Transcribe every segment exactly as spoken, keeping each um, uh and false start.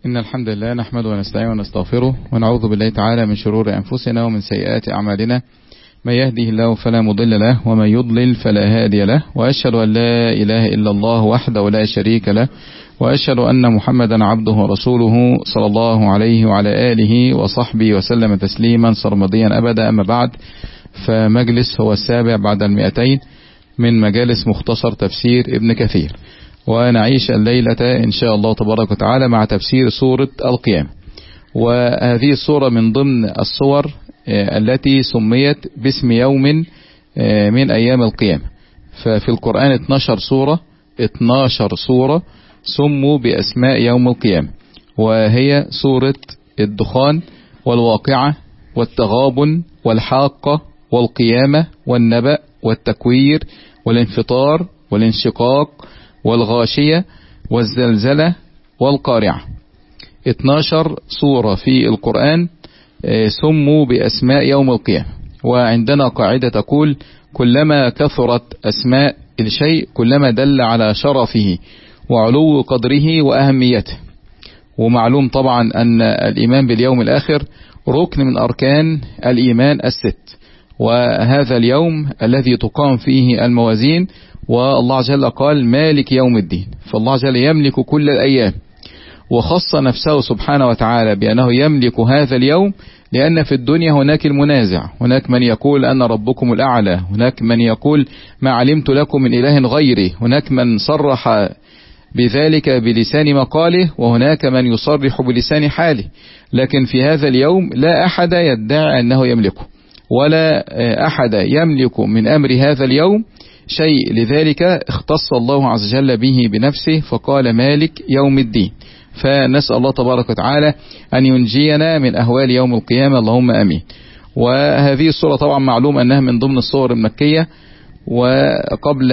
إن الحمد لله نحمده ونستعينه ونستغفره ونعوذ بالله تعالى من شرور أنفسنا ومن سيئات أعمالنا. من يهده الله فلا مضل له ومن يضلل فلا هادي له، وأشهد أن لا إله إلا الله وحده لا شريك له، وأشهد أن محمدا عبده ورسوله صلى الله عليه وعلى آله وصحبه وسلم تسليما سرمديا أبدا. أما بعد، فمجلس هو السابع بعد المئتين من مجالس مختصر تفسير ابن كثير، ونعيش الليلة إن شاء الله تبارك وتعالى مع تفسير سورة القيامة. وهذه السورة من ضمن الصور التي سميت باسم يوم من أيام القيامة. ففي القرآن اثناشر سورة اثناشر سورة سموا بأسماء يوم القيامة، وهي سورة الدخان والواقعة والتغابن والحاقة والقيامة والنبأ والتكوير والانفطار والانشقاق والغاشية والزلزلة والقارعة. اثناشر سورة في القرآن سموا بأسماء يوم القيامة. وعندنا قاعدة تقول: كلما كثرت أسماء الشيء كلما دل على شرفه وعلو قدره وأهميته. ومعلوم طبعا أن الإيمان باليوم الآخر ركن من أركان الإيمان الست، وهذا اليوم الذي تقام فيه الموازين، والله جل قال: مالك يوم الدين. فالله جل يملك كل الأيام، وخص نفسه سبحانه وتعالى بأنه يملك هذا اليوم، لأن في الدنيا هناك المنازع، هناك من يقول أنا ربكم الأعلى، هناك من يقول ما علمت لكم من إله غيري، هناك من صرح بذلك بلسان مقاله، وهناك من يصرح بلسان حاله. لكن في هذا اليوم لا أحد يدعي أنه يملكه، ولا أحد يملك من أمر هذا اليوم شيء. لذلك اختص الله عز وجل به بنفسه فقال: مالك يوم الدين. فنسأل الله تبارك وتعالى أن ينجينا من أهوال يوم القيامة، اللهم أمين. وهذه السورة طبعا معلوم أنها من ضمن السور المكية. وقبل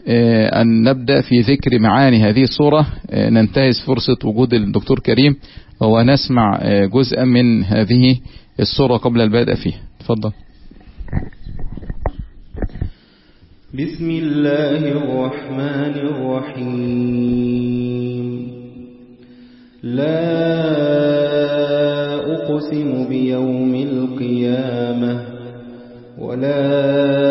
أن نبدأ في ذكر معاني هذه السورة ننتهز فرصة وجود الدكتور كريم ونسمع جزءا من هذه السورة قبل البدء فيها. تفضل. بسم الله الرحمن الرحيم. لا أقسم بيوم القيامة ولا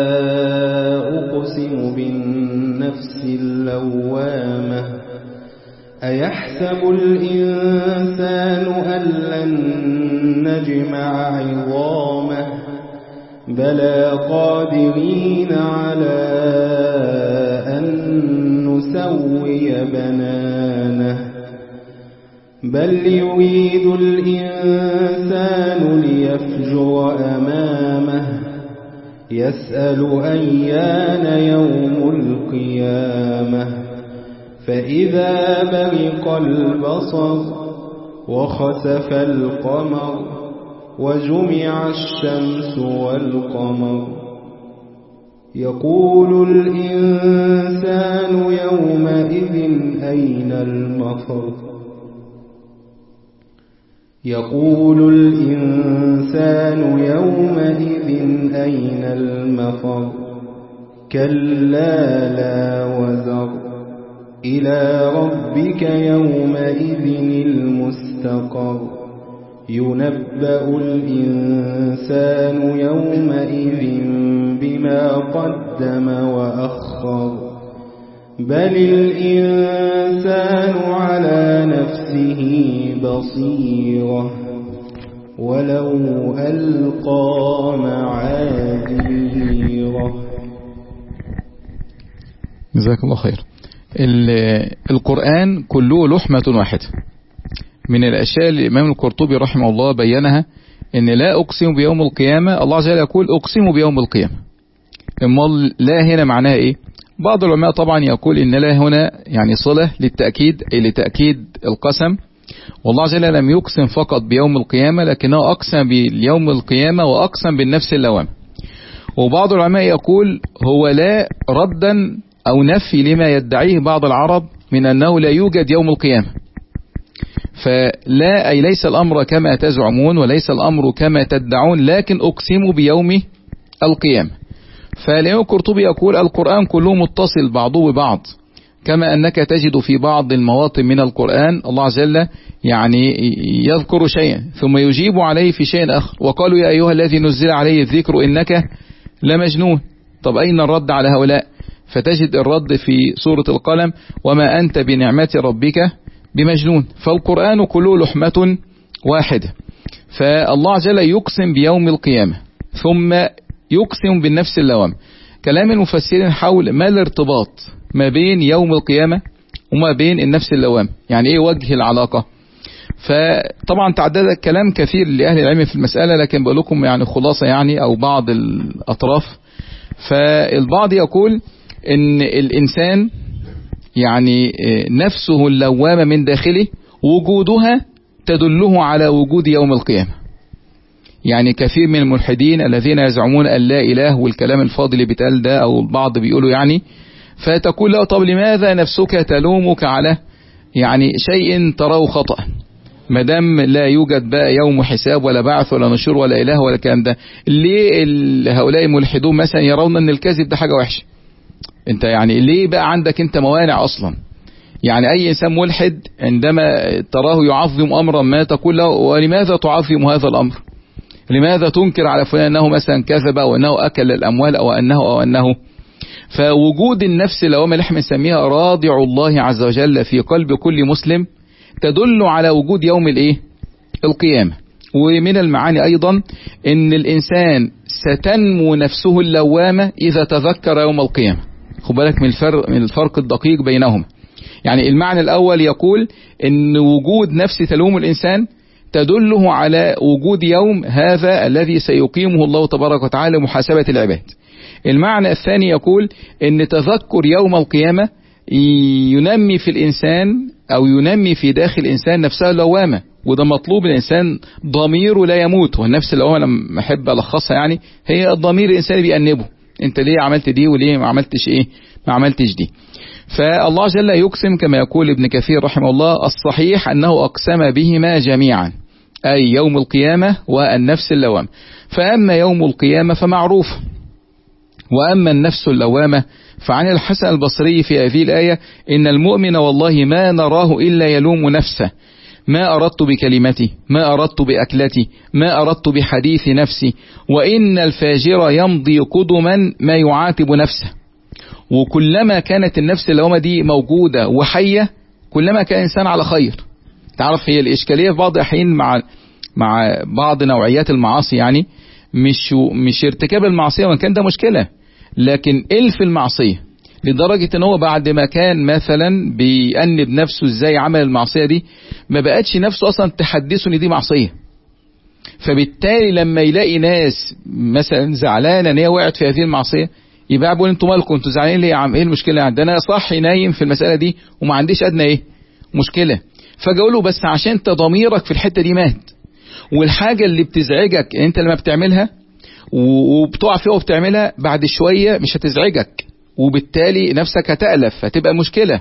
أقسم بالنفس اللوامة. أيحسب الإنسان أن لن نجمع عظامه بلى قادرين على أن نسوي بنانه بل يريد الإنسان ليفجر أمامه يسأل أيان يوم القيامة فإذا برق البصر وخسف القمر وجمع الشمس والقمر يقول الإنسان يومئذ أين المفر يقول الإنسان يومئذ أين المفر كلا لا وزر إلى ربك يومئذ المستقر ينبأ الإنسان يومئذ بما قدم وأخر بل الإنسان على نفسه بصيرة ولو ألقى معاذيره. جزاك الله خير. القرآن كله لحمة واحدة. من الأشياء اللي الإمام القرطبي رحمه الله بينها إن لا أقسم بيوم القيامة، الله عز وجل يقول أقسم بيوم القيامة. أما لا هنا معناها إيه؟ بعض العلماء طبعا يقول إن لا هنا يعني صلة للتأكيد، أي لتأكيد القسم. والله عز وجل لم يقسم فقط بيوم القيامة، لكنه أقسم بيوم القيامة وأقسم بالنفس اللوامة. وبعض العلماء يقول هو لا ردا أو نفي لما يدعيه بعض العرب من أنه لا يوجد يوم القيامة. فلا أي ليس الأمر كما تزعمون وليس الأمر كما تدعون، لكن أقسم بيوم القيامة. فالإمام القرطبي يقول القرآن كله متصل بعضه ببعض، كما أنك تجد في بعض المواطن من القرآن الله عز وجل يعني يذكر شيئا ثم يجيب عليه في شيء آخر. وقالوا يا أيها الذي نزل عليه الذكر إنك لمجنون. طب أين الرد على هؤلاء؟ فتجد الرد في سورة القلم وما أنت بنعمة ربك بمجنون. فالقرآن كله لحمة واحدة. فالله عز وجل يقسم بيوم القيامة ثم يقسم بالنفس اللوامة. كلام المفسرين حول ما الارتباط ما بين يوم القيامة وما بين النفس اللوامة، يعني ايه وجه العلاقة؟ فطبعا تعدد كلام كثير لأهل العلم في المسألة، لكن بقول لكم يعني خلاصة يعني أو بعض الأطراف. فالبعض يقول ان الإنسان يعني نفسه اللوامة من داخله وجودها تدله على وجود يوم القيامة. يعني كثير من الملحدين الذين يزعمون أن لا إله والكلام الفاضل اللي بيتقال ده أو البعض بيقولوا يعني، فتقول له طب لماذا نفسك تلومك على يعني شيء تراه خطأ ما دام لا يوجد بقى يوم حساب ولا بعث ولا نشور ولا إله ولا الكلام ده؟ ليه هؤلاء الملحدون مثلا يرون أن الكذب ده حاجة وحشة؟ انت يعني ليه بقى عندك انت موانع أصلا؟ يعني أي إنسان ملحد عندما تراه يعظم أمرا ما تقول له ولماذا تعظم هذا الأمر؟ لماذا تنكر على فلان أنه مثلا كذب أو أنه أكل الأموال أو أنه أو أنه فوجود النفس اللي هو اللي احنا بنسميها رادع الله عز وجل في قلب كل مسلم تدل على وجود يوم الايه؟ القيامة. ومن المعاني أيضا أن الإنسان ستنمو نفسه اللوامة إذا تذكر يوم القيامة. خد بالك من الفرق من الفرق الدقيق بينهما. يعني المعنى الأول يقول أن وجود نفس تلوم الإنسان تدله على وجود يوم هذا الذي سيقيمه الله تبارك وتعالى محاسبة العباد. المعنى الثاني يقول أن تذكر يوم القيامة ينمي في الإنسان أو ينمي في داخل الإنسان نفسه اللوامة، وده مطلوب. الإنسان ضميره لا يموت، والنفس اللوامة لما أحب ألخصها يعني هي الضمير الإنساني بيأنبه، أنت ليه عملت دي وليه ما عملتش إيه ما عملتش دي. فالله جل يقسم كما يقول ابن كثير رحمه الله الصحيح أنه أقسم بهما جميعا، أي يوم القيامة والنفس اللوامة. فأما يوم القيامة فمعروف، وأما النفس اللوامة فعن الحسن البصري في هذه الآية إن المؤمن والله ما نراه إلا يلوم نفسه، ما أردت بكلمتي، ما أردت بأكلتي، ما أردت بحديث نفسي، وإن الفاجر يمضي قدما ما يعاتب نفسه. وكلما كانت النفس اللوامة دي موجودة وحية كلما كان إنسان على خير. تعرف هي الإشكالية في بعض الحين مع مع بعض نوعيات المعاصي، يعني مش مش ارتكاب المعصية وان كان ده مشكلة، لكن إلف المعصية لدرجة ان هو بعد ما كان مثلا بيأنب نفسه ازاي عمل المعصية دي ما بقتش نفسه اصلا تحدثه ان دي معصية. فبالتالي لما يلاقي ناس مثلا زعلانة ان هي وقعت في هذه المعصية يبقى بيقول انتوا مالكم، انتوا زعلانين ليه يا عم؟ ايه المشكلة عندنا؟ صحي نايم في المسألة دي وما عنديش ادنى ايه مشكلة. فجاوله بس عشان انت ضميرك في الحتة دي مات، والحاجة اللي بتزعجك انت لما بتعملها وبتقع فيها وبتعملها بعد شوية مش هتزعجك، وبالتالي نفسك هتألف هتبقى مشكلة.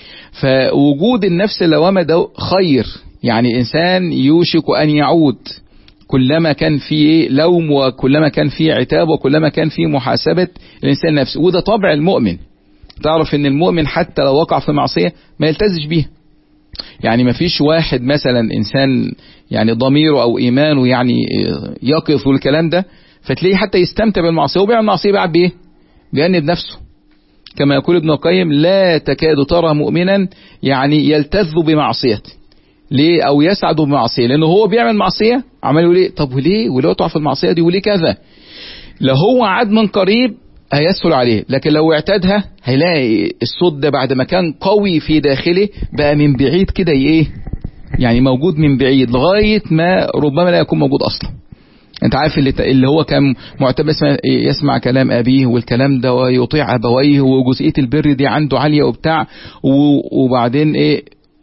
فوجود النفس اللوامة ده خير، يعني إنسان يوشك أن يعود كلما كان فيه لوم وكلما كان فيه عتاب وكلما كان فيه محاسبة الإنسان نفسه. وده طبع المؤمن. تعرف ان المؤمن حتى لو وقع في معصية ما يلتزش بيها. يعني ما فيش واحد مثلا إنسان يعني ضميره أو إيمانه يعني يقف والكلام ده فتلاقيه حتى يستمتع بالمعصية وبيعمل المعصية بعد بإيه؟ بيأنب نفسه. كما يقول ابن القيم لا تكاد ترى مؤمنا يعني يلتذ بمعصيته ليه أو يسعد بمعصية، لأنه هو بيعمل معصية عمله ليه؟ طب وليه ولو تقع في المعصية دي وليه كذا؟ لو هو عاد من قريب هيسهل عليه، لكن لو اعتادها هيلاقي الصوت ده بعد ما كان قوي في داخله بقى من بعيد كده ايه يعني موجود من بعيد لغاية ما ربما لا يكون موجود اصلا. انت عارف اللي, اللي هو كان معتبر يسمع كلام ابيه والكلام ده ويطيع ابويه وجزئية البر دي عنده عالية وبتاع، وبعدين ايه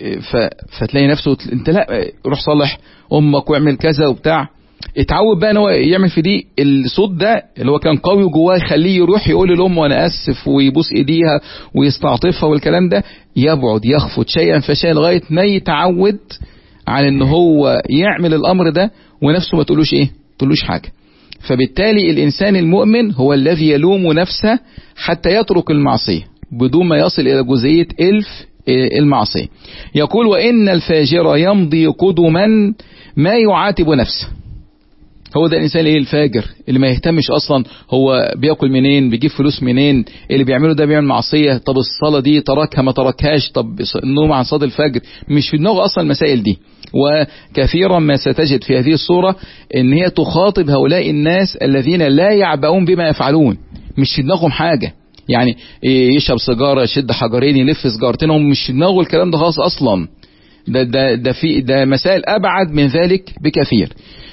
فتلاقي نفسه انت لا روح صالح امك واعمل كذا وبتاع. اتعود بقى ان هو يعمل في دي الصوت ده اللي هو كان قوي جواه يخليه يروح يقول للام وانا اسف ويبوس ايديها ويستعطفها والكلام ده، يبعد يخفت شيئا فشيئا لغايه ما يتعود على ان هو يعمل الامر ده ونفسه ما تقولوش ايه تقولوش حاجه. فبالتالي الانسان المؤمن هو الذي يلوم نفسه حتى يترك المعصيه، بدون ما يصل إلى جزئية إلف المعصية. يقول وإن الفاجر يمضي قدما ما يعاتب نفسه. هو ده الإنسان ايه الفاجر اللي ما يهتمش أصلا هو بيأكل منين، بيجيب فلوس منين، اللي بيعمله ده بيعمل معصية. طب الصلاة دي تركها ما تركهاش، طب النوم عن صلاة الفجر، مش في دماغه أصلا المسائل دي. وكثيرا ما ستجد في هذه الصورة ان هي تخاطب هؤلاء الناس الذين لا يعبؤون بما يفعلون، مش في دماغهم حاجة. يعني يشرب سيجارة، يشد حجرين، يلف سيجارتين، هم مش في دماغه الكلام ده خالص أصلا. ده ده ده في ده مسائل أبعد من ذلك بكثير.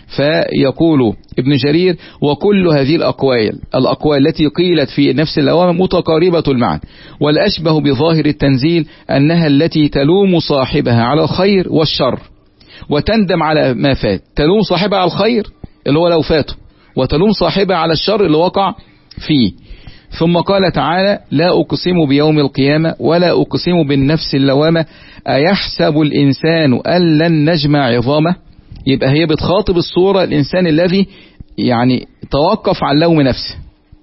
فيقول ابن جرير وكل هذه الأقوال الأقوال التي قيلت في نفس اللوامة متقاربة المعنى، والأشبه بظاهر التنزيل أنها التي تلوم صاحبها على الخير والشر وتندم على ما فات. تلوم صاحبها على الخير اللي هو لو فاته، وتلوم صاحبها على الشر اللي وقع فيه. ثم قال تعالى لا أقسم بيوم القيامة ولا أقسم بالنفس اللوامة أيحسب الإنسان أن لن نجمع عظامه. يبقى هي بتخاطب الصورة الإنسان الذي يعني توقف عن لوم نفسه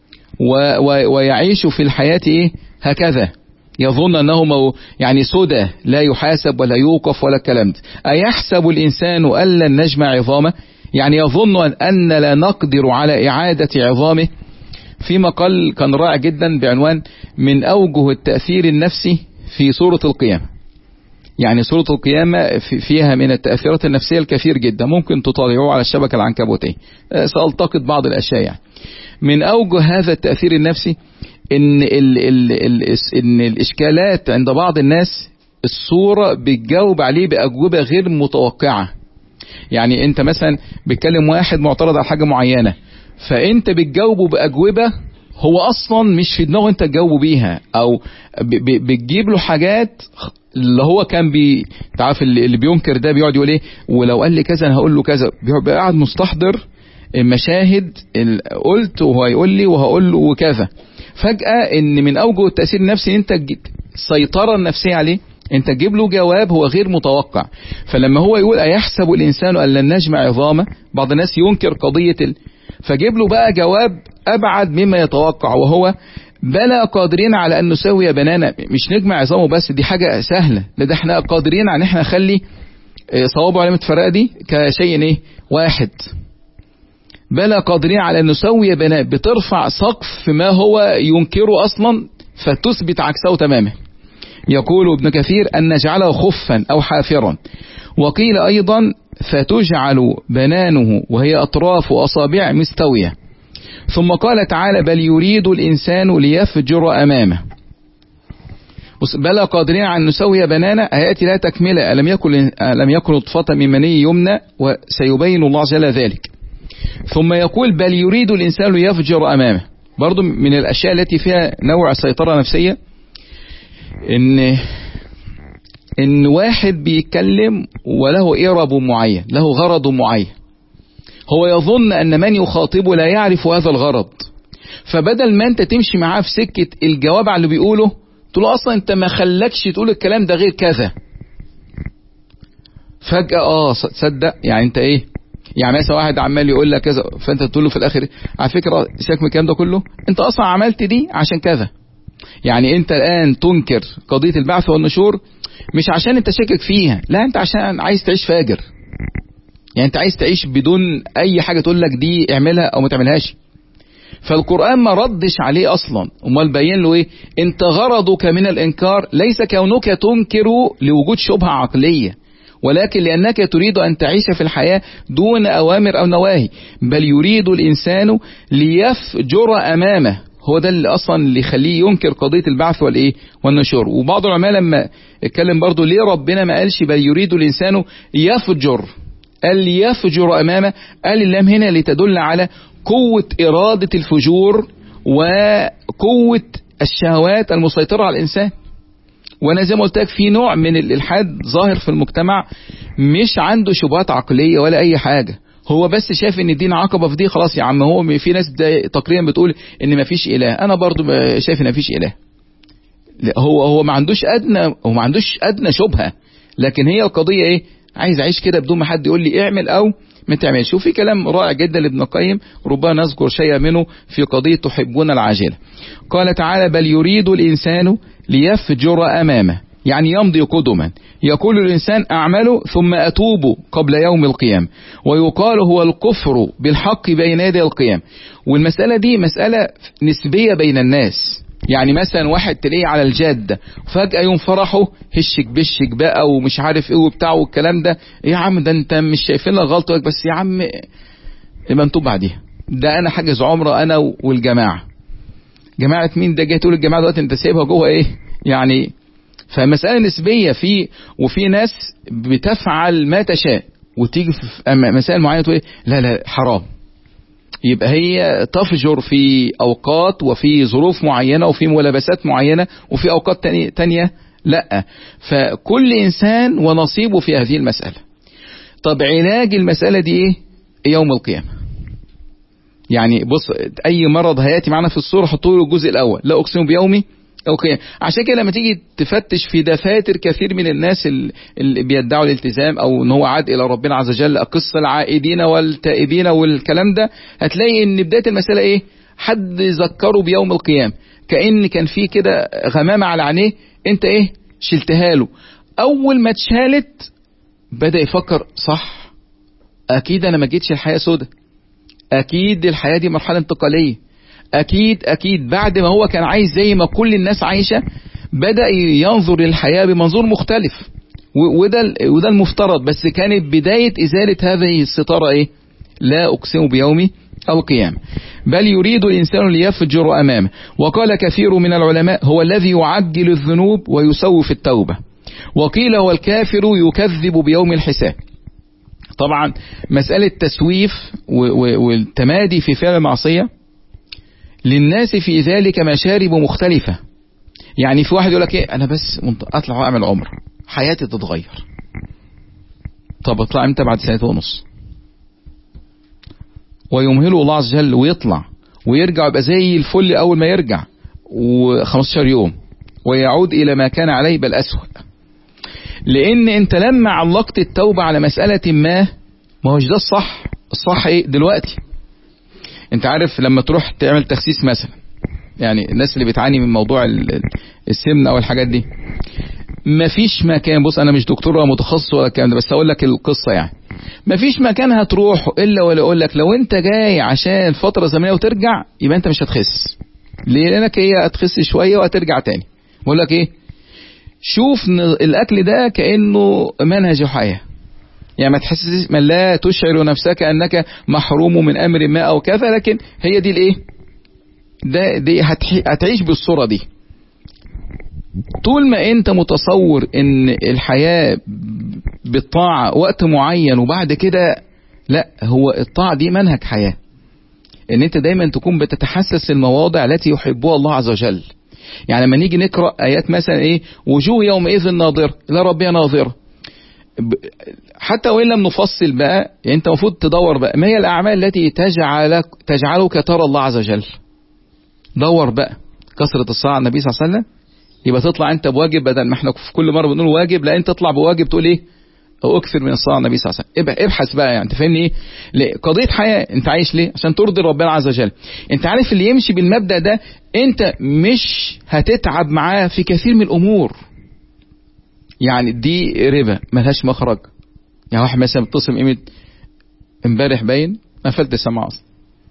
و و ويعيش في الحياة إيه هكذا، يظن أنه مو يعني سدى لا يحاسب ولا يوقف ولا الكلام ده. أيحسب الإنسان أن لن نجمع عظامه، يعني يظن أن لا نقدر على إعادة عظامه. في مقال كان رائع جدا بعنوان من أوجه التأثير النفسي في سورة القيامة. يعني سورة القيامة فيها من التأثيرات النفسية الكثير جدا، ممكن تطالعوه على الشبكة العنكبوتية، سألتقط بعض الأشياء. يعني من أوجه هذا التأثير النفسي إن, ال ال ال إن الإشكالات عند بعض الناس الصورة بتجاوب عليه بأجوبة غير متوقعة. يعني أنت مثلا بتكلم واحد معترض على حاجة معينة، فأنت بتجاوبه بأجوبة هو أصلا مش في دماغه أنت تجاوبه بيها، أو بتجيب له حاجات اللي هو كان بي تعرف اللي بينكر ده بيقعد يقول ايه ولو قال لي كذا انا هقول له كذا، بيقعد قاعد مستحضر المشاهد قلت وهو يقول لي وهقول له وكذا. فجأة ان من اوجه التأثير النفسي انت السيطرة النفسية عليه، انت تجيب له جواب هو غير متوقع. فلما هو يقول ايحسب الانسان ان لن نجمع عظامه، بعض الناس ينكر قضية ال... فجيب له بقى جواب ابعد مما يتوقع، وهو بلا قادرين على ان نسوي بنانا. مش نجمع عظامه بس، دي حاجة سهلة، ده احنا قادرين على ان احنا نخلي صوابه علامة فرقة دي كشيء ايه واحد. بلا قادرين على ان نسوي بناء، بترفع سقف ما هو ينكره اصلا فتثبت عكسه تماما. يقول ابن كثير ان نجعله خفا او حافرا، وقيل ايضا فتجعل بنانه وهي اطراف اصابع مستوية. ثم قال تعالى بل يريد الإنسان ليفجر أمامه. بلا قادرين على أن نسوي بنانا هيأتي لا تكملة، ألم يكن ألم يكن نطفة من مني يمنى، وسيبين الله جل ذلك. ثم يقول بل يريد الإنسان ليفجر أمامه. برضو من الأشياء التي فيها نوع سيطرة نفسية إن إن واحد بيتكلم وله إرب معين، له غرض معين، هو يظن أن من يخاطبه لا يعرف هذا الغرض، فبدل ما أنت تمشي معاه في سكة الجواب على اللي بيقوله تقول أصلا أنت ما خلكش تقول الكلام ده غير كذا. فجأة آه تصدق يعني أنت إيه، يعني مثلا واحد عمال يقول لك كذا، فأنت تقول له في الآخر على فكرة سيبك من الكلام ده كله، أنت أصلا عملت دي عشان كذا. يعني أنت الآن تنكر قضية البعث والنشور مش عشان أنت شاكك فيها، لا أنت عشان عايز تعيش فاجر. يعني انت عايز تعيش بدون اي حاجة تقول لك دي اعملها او ما تعملهاش. فالقرآن ما ردش عليه اصلا، امال بين له ايه، انت غرضك من الانكار ليس كونك تنكر لوجود شبهة عقلية، ولكن لانك تريد ان تعيش في الحياة دون اوامر او نواهي. بل يريد الانسان ليفجر امامه، هو ده اللي اصلا اللي يخليه ينكر قضية البعث والايه والنشور. وبعض العلماء لما اتكلم برضو ليه ربنا ما قالش بل يريد الانسان يفجر، قال يفجر أمامه، قال اللام هنا لتدل على قوة إرادة الفجور وقوة الشهوات المسيطرة على الإنسان. وأنا زي ما قلت لك في نوع من الإلحاد ظاهر في المجتمع، مش عنده شبهات عقلية ولا أي حاجة، هو بس شايف ان الدين عقبة في دي، خلاص يا عم. هو في ناس تقريبا بتقول ان مفيش إله، أنا برضو شايف ان مفيش إله. هو هو ما عندوش أدنى هو ما عندوش أدنى شبهة، لكن هي القضية إيه، عايز اعيش كده بدون ما حد يقول لي اعمل او ما تعملش. وفي كلام رائع جدا لابن القيم ربما نذكر شيئا منه في قضية تحبون العاجلة. قال تعالى: بل يريد الإنسان ليفجر أمامه، يعني يمضي قدما. يقول الإنسان: أعمله ثم أتوب قبل يوم القيامة. ويقال هو الكفر بالحق بين يدي القيامة. والمسألة دي مسألة نسبية بين الناس. يعني مثلا واحد تلاقيه على الجادة فجأة يوم فرحه هشك بشك بقى ومش عارف ايه وبتاع والكلام ده. إيه يا عم، ده انت مش شايفين لك غلطة، بس يا عم يبقى انتوا بعديها. ده انا حاجز عمره انا والجماعة. جماعة مين ده؟ جاي تقول الجماعة دلوقتي انت سايبها جوه ايه يعني؟ فمسألة نسبية. في وفي ناس بتفعل ما تشاء وتيجي في مسائل معينة تقول لا لا حرام. يبقى هي تفجر في أوقات وفي ظروف معينة وفي ملابسات معينة وفي أوقات تانية, تانية لا. فكل إنسان ونصيبه في هذه المسألة. طب علاج المسألة دي إيه؟ يوم القيامة. يعني بص، أي مرض هياتي معنا في الصورة حطوا له الجزء الأول: لا أقسم بيومي القيامة. عشان كده لما تيجي تفتش في دفاتر كثير من الناس اللي بيدعوا الالتزام او ان هو عاد الى ربنا عز وجل، قصة العائدين والتائبين والكلام ده، هتلاقي ان بداية المسألة ايه؟ حد ذكره بيوم القيامة، كأن كان فيه كده غمامة على عينيه انت ايه شلتها له. اول ما اتشالت بدأ يفكر صح، اكيد انا ما جيتش الحياة سودة، اكيد الحياة دي مرحلة انتقالية، اكيد اكيد بعد ما هو كان عايز زي ما كل الناس عايشة بدأ ينظر للحياة بمنظور مختلف. وده وده المفترض، بس كانت بداية ازالة هذه الستارة ايه؟ لا اقسم بيوم القيامة. بل يريد الانسان ليفجر امامه. وقال كثير من العلماء: هو الذي يعجل الذنوب ويسوف التوبة. وقيل هو الكافر يكذب بيوم الحساب. طبعا مسألة تسويف والتمادي في فعل المعصية للناس في ذلك مشارب مختلفة. يعني في واحد يقول لك ايه، انا بس اطلع واعمل عمر حياتي تتغير. طب اطلع امتى؟ بعد سنة ونص. ويمهله الله عز وجل ويطلع ويرجع ويبقى زي الفل اول ما يرجع وخمستاشر يوم ويعود الى ما كان عليه بل اسوأ. لان انت لما علقت التوبة على مسألة ما ما هوش ده الصح. الصح ايه دلوقتي؟ انت عارف لما تروح تعمل تخسيس مثلا، يعني الناس اللي بتعاني من موضوع السمنة او الحاجات دي، مفيش مكان، بص انا مش دكتور ولا متخصص ولا الكلام ده، بس اقول لك القصة. يعني مفيش مكان هتروح الا ولا اقول لك لو انت جاي عشان فترة زمنية وترجع يبقى انت مش هتخس. ليه؟ لانك هي هتخس شوية وهترجع تاني. بقول لك ايه، شوف الاكل ده كأنه منهج حياة. يعني ما تحسس، ما لا تشعر نفسك انك محروم من امر ما او كذا، لكن هي دي الايه ده دي هتعيش بالصورة دي. طول ما انت متصور ان الحياة بالطاعة وقت معين وبعد كده لا، هو الطاعة دي منهج حياة. ان انت دايما تكون بتتحسس المواضع التي يحبها الله عز وجل. يعني لما نيجي نقرأ ايات مثلا ايه، وجوه يومئذ ناظرة الى ربها ناظرة، حتى وإن لم نفصل بقى، يعني انت المفروض تدور بقى ما هي الاعمال التي تجعلك تجعلك ترى الله عز وجل. دور بقى كثرة الصلاة على النبي صلى الله عليه وسلم، يبقى تطلع انت بواجب، بدل ما احنا في كل مرة بنقول واجب، لا انت تطلع بواجب تقول ايه، او اكثر من الصلاة على النبي صلى الله عليه وسلم. ابحث بقى، يعني تفهمني ايه؟ ليه؟ قضية حياة. انت عايش ليه؟ عشان ترضي ربنا عز وجل. انت عارف اللي يمشي بالمبدأ ده انت مش هتتعب معاه في كثير من الامور. يعني دي ربا ملهاش مخرج. يعني واحد مثلا بتصل قيمة امبارح باين ما قفلت السماعة اصلا،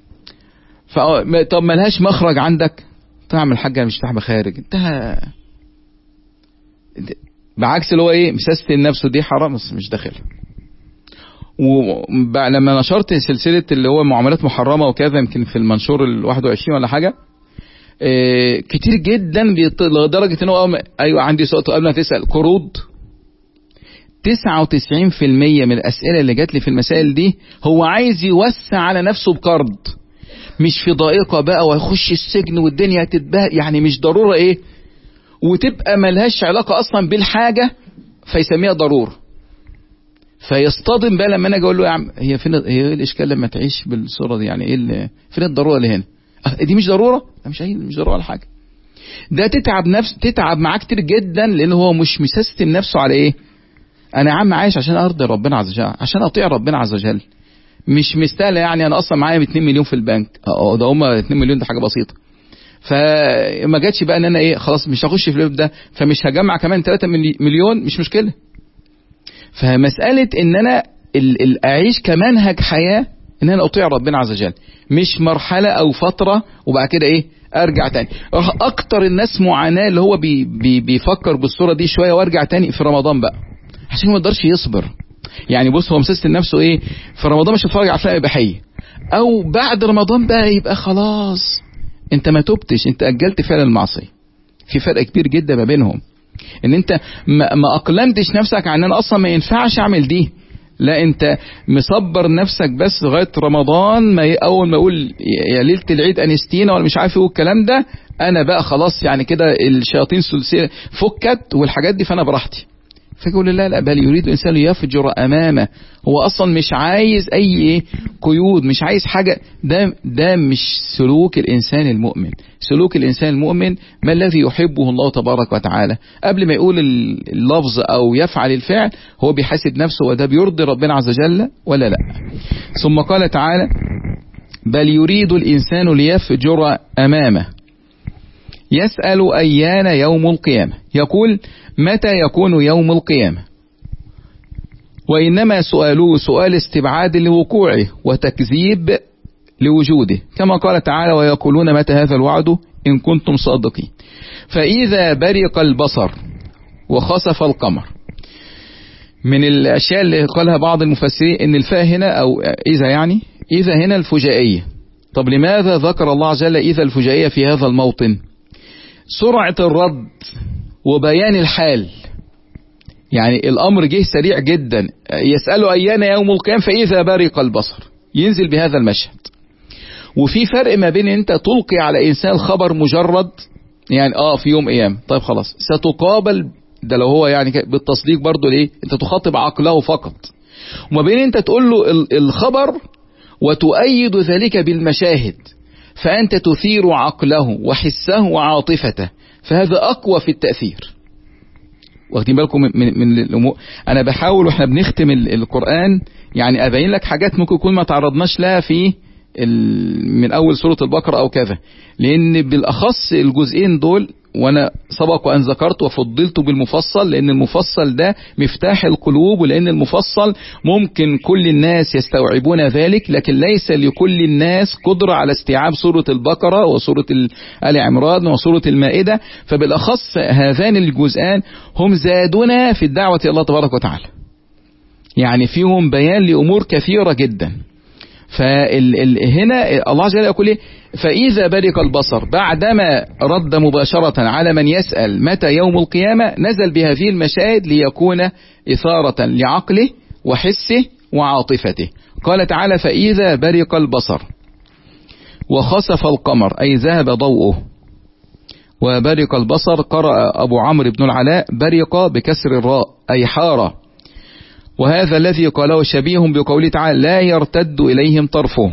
طب ملهاش مخرج عندك، تعمل حاجة مش تحب خارج انتهى. بعكس اللي هو ايه مسستن نفسه، دي حرام بس مش داخل. ولما نشرت سلسلة اللي هو معاملات محرمة وكذا، يمكن في المنشور الواحد وعشرين ولا حاجة، اه كتير جدا لدرجة ان هو ايوه عندي سؤال قبل ما تسأل قروض. تسعة وتسعين في المية من الاسئلة اللي جات لي في المسائل دي هو عايز يوسع على نفسه بقرض، مش في ضائقة بقى ويخش السجن والدنيا تتبهدل. يعني مش ضرورة ايه، وتبقى ملهاش علاقة اصلا بالحاجة فيسميها ضرورة. فيصطدم بقى لما انا اقول له يا عم هي فين، هي ايه الاشكال لما تعيش بالصورة دي؟ يعني ايه فين الضرورة اللي هنا؟ دي مش ضرورة، مش مش ضرورة الحاجة. ده تتعب نفس تتعب معاه كتير جدا، لان هو مش مسيستم نفسه على ايه، انا يا عم عايش عشان ارضي ربنا عز وجل، عشان اطيع ربنا عز وجل. مش مستاهله، يعني انا اصلا معايا اتنين مليون في البنك، اه ده هم اتنين مليون، ده حاجه بسيطه. فما جاتش بقى ان انا ايه خلاص مش هخش في الباب ده، فمش هجمع كمان تلاتة مليون، مش مشكله. فمساله ان انا ال ال اعيش كمنهج حياه ان انا اطيع ربنا عز وجل، مش مرحله او فتره وبعد كده ايه ارجع تاني. اكتر الناس معاناه اللي هو بي بي بيفكر بالصوره دي شويه وارجع تاني في رمضان بقى، عشان ما يقدرش يصبر. يعني بص هو مسيستم نفسه ايه، في رمضان مش هتفرج على افلام اباحيه، او بعد رمضان بقى يبقى خلاص انت ما تبتش، انت اجلت فعل المعصيه. في فرق كبير جدا ما بينهم، ان انت ما, ما اقلمتش نفسك عن ان انا اصلا ما ينفعش اعمل دي، لا انت مصبر نفسك بس لغايه رمضان، ما اول ما اقول يا ليله العيد انستينا ولا مش عارف ايه والكلام ده، انا بقى خلاص يعني كده الشياطين الثلاثيه فكت والحاجات دي، فانا براحتي. فيقول لا لا بل يريد الانسان ليفجر امامه، هو اصلا مش عايز اي قيود، مش عايز حاجه. ده ده مش سلوك الانسان المؤمن. سلوك الانسان المؤمن ما الذي يحبه الله تبارك وتعالى، قبل ما يقول اللفظ او يفعل الفعل هو بيحاسب نفسه وده بيرضي ربنا عز وجل ولا لا. ثم قال تعالى بل يريد الانسان ليفجر امامه يسأل أيان يوم القيامة، يقول متى يكون يوم القيامة، وإنما سؤاله سؤال استبعاد لوقوعه وتكذيب لوجوده، كما قال تعالى ويقولون متى هذا الوعد إن كنتم صادقين. فإذا برق البصر وخسف القمر. من الأشياء اللي قالها بعض المفسرين إن الفاء هنا أو إذا يعني إذا هنا الفجائية. طب لماذا ذكر الله عز وجل إذا الفجائية في هذا الموطن؟ سرعة الرد وبيان الحال، يعني الأمر جه سريع جدا، يسأله أيان يوم القيامة فإذا برق البصر، ينزل بهذا المشهد. وفي فرق ما بين أنت تلقي على إنسان خبر مجرد، يعني آه في يوم قيامة، طيب خلاص ستقابل، ده لو هو يعني بالتصديق برضو ليه أنت تخاطب عقله فقط، وما بين أنت تقول له الخبر وتؤيد ذلك بالمشاهد، فأنت تثير عقله وحسه وعاطفته، فهذا أقوى في التأثير. واخدين بالكم من, من, من الأمور. أنا بحاول وإحنا بنختم القرآن يعني أبين لك حاجات ممكن يكون ما تعرضناش لها في من أول سورة البقرة أو كذا، لأن بالأخص الجزئين دول وأنا سبق وأن ذكرت وفضلت بالمفصل، لأن المفصل ده مفتاح القلوب، ولأن المفصل ممكن كل الناس يستوعبون ذلك، لكن ليس لكل الناس قدرة على استيعاب سورة البقرة وسورة آل عمران وسورة المائدة. فبالأخص هذان الجزئان هم زادنا في الدعوة إلى الله تبارك وتعالى، يعني فيهم بيان لأمور كثيرة جدا. فهنا الله عز وجل يقول ايه فإذا برق البصر، بعدما رد مباشرة على من يسأل متى يوم القيامة نزل بهذه المشاهد ليكون إثارة لعقله وحسه وعاطفته. قال تعالى فإذا برق البصر وخسف القمر أي ذهب ضوءه. وبرق البصر قرأ أبو عمرو بن العلاء برق بكسر الراء أي حار، وهذا الذي قاله شبيه بقوله تعالى لا يرتد إليهم طرفه.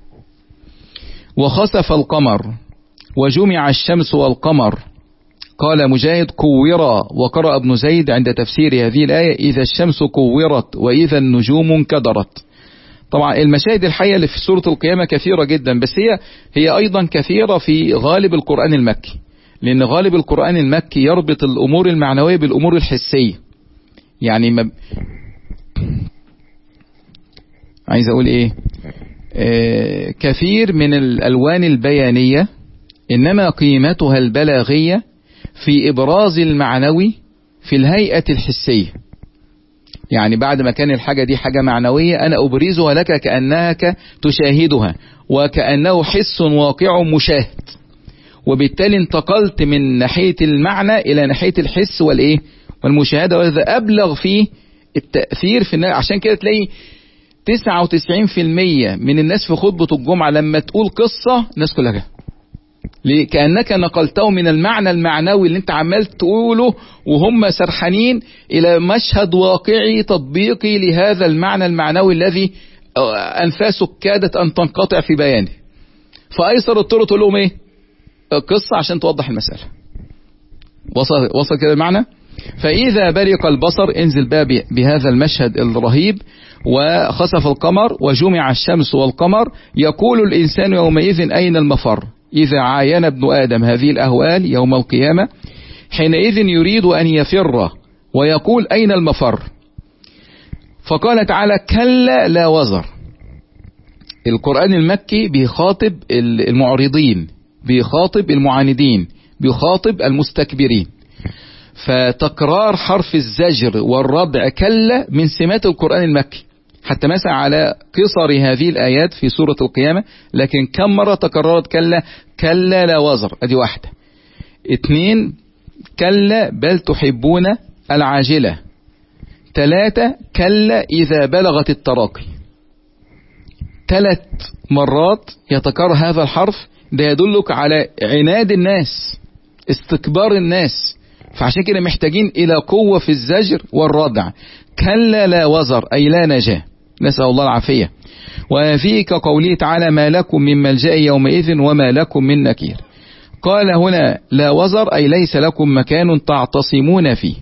وخسف القمر وجمع الشمس والقمر، قال مجاهد كورا، وقرأ ابن زيد عند تفسير هذه الآية إذا الشمس كورت وإذا النجوم انكدرت. طبعا المشاهد الحية اللي في سورة القيامة كثيرة جدا، بس هي هي أيضا كثيرة في غالب القرآن المكي، لأن غالب القرآن المكي يربط الأمور المعنوية بالأمور الحسية. يعني ما عايز أقول إيه آه كثير من الألوان البيانية إنما قيمتها البلاغية في إبراز المعنوي في الهيئة الحسية. يعني بعد ما كان الحاجة دي حاجة معنوية أنا أبرزها لك كأنك تشاهدها وكأنه حس واقع مشاهد، وبالتالي انتقلت من ناحية المعنى إلى ناحية الحس والإيه والمشاهدة، وهذا أبلغ فيه التأثير في الناس. عشان كده تلاقي تسعة وتسعين في المية من الناس في خطبة الجمعة لما تقول قصة الناس كلها جاء، كأنك نقلته من المعنى المعنوي اللي انت عمال تقوله وهم سرحانين إلى مشهد واقعي تطبيقي لهذا المعنى المعنوي الذي أنفاسك كادت أن تنقطع في بيانه. فأيسر الطرق تقول لهم إيه قصة عشان توضح المسألة. وصل, وصل كده المعنى. فإذا برق البصر، انزل بقى بهذا المشهد الرهيب، وخسف القمر وجمع الشمس والقمر، يقول الإنسان يومئذ أين المفر. إذا عاين ابن آدم هذه الأهوال يوم القيامة حينئذ يريد أن يفر ويقول أين المفر. فقال تعالى كلا لا وزر. القرآن المكي بيخاطب المعرضين، بيخاطب المعاندين، بيخاطب المستكبرين. فتكرار حرف الزجر والردع كلا من سمات القرآن المكي، حتى مثلا على قصر هذه الآيات في سورة القيامة، لكن كم مرة تكررت كلا؟ كلا لا وزر، ادي واحدة. اتنين كلا بل تحبون العاجلة. ثلاثة كلا إذا بلغت التراقي. ثلاث مرات يتكرر هذا الحرف، ده يدلك على عناد الناس، استكبار الناس. فعشان كده محتاجين إلى قوة في الزجر والردع. كلا لا وزر أي لا نجاة، نسأل الله العافية. وفي كقوله تعالى ما لكم من ملجأ يومئذ وما لكم من نكير. قال هنا لا وزر أي ليس لكم مكان تعتصمون فيه.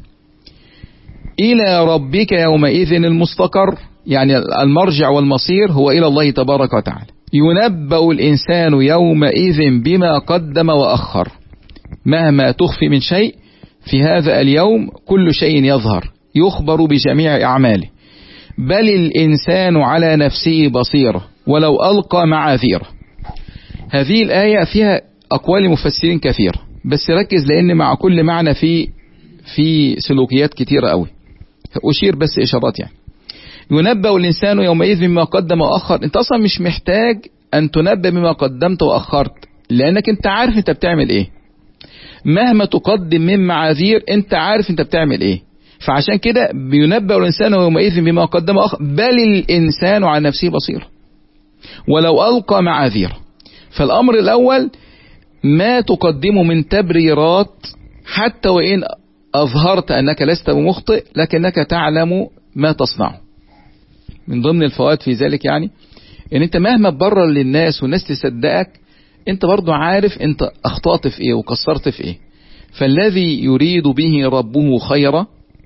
إلى ربك يومئذ المستقر، يعني المرجع والمصير هو إلى الله تبارك وتعالى. ينبأ الإنسان يومئذ بما قدم وأخر. مهما تخفي من شيء في هذا اليوم كل شيء يظهر، يخبر بجميع أعماله. بل الإنسان على نفسه بصيرة ولو ألقى معاذيره. هذه الآية فيها أقوال مفسرين كثير، بس ركز لأن مع كل معنى في في سلوكيات كثيرة قوي، أشير بس إشارات. يعني ينبأ الإنسان يومئذ بما قدم وأخر. أنت أصلا مش محتاج أن تنبأ بما قدمت وأخرت، لأنك أنت عارف أنت بتعمل إيه. مهما تقدم من معاذير أنت عارف أنت بتعمل إيه. فعشان كده بينبأ الإنسان يومئذ بما قدم وأخر. بل الإنسان على نفسه بصير ولو ألقى معاذير. فالأمر الأول ما تقدم من تبريرات، حتى وإن أظهرت أنك لست بمخطئ لكنك تعلم ما تصنعه. من ضمن الفوائد في ذلك يعني ان انت مهما تبرر للناس والناس تصدقك، انت برضو عارف انت اخطأت في ايه وقصرت في ايه. فالذي يريد به ربه خيرا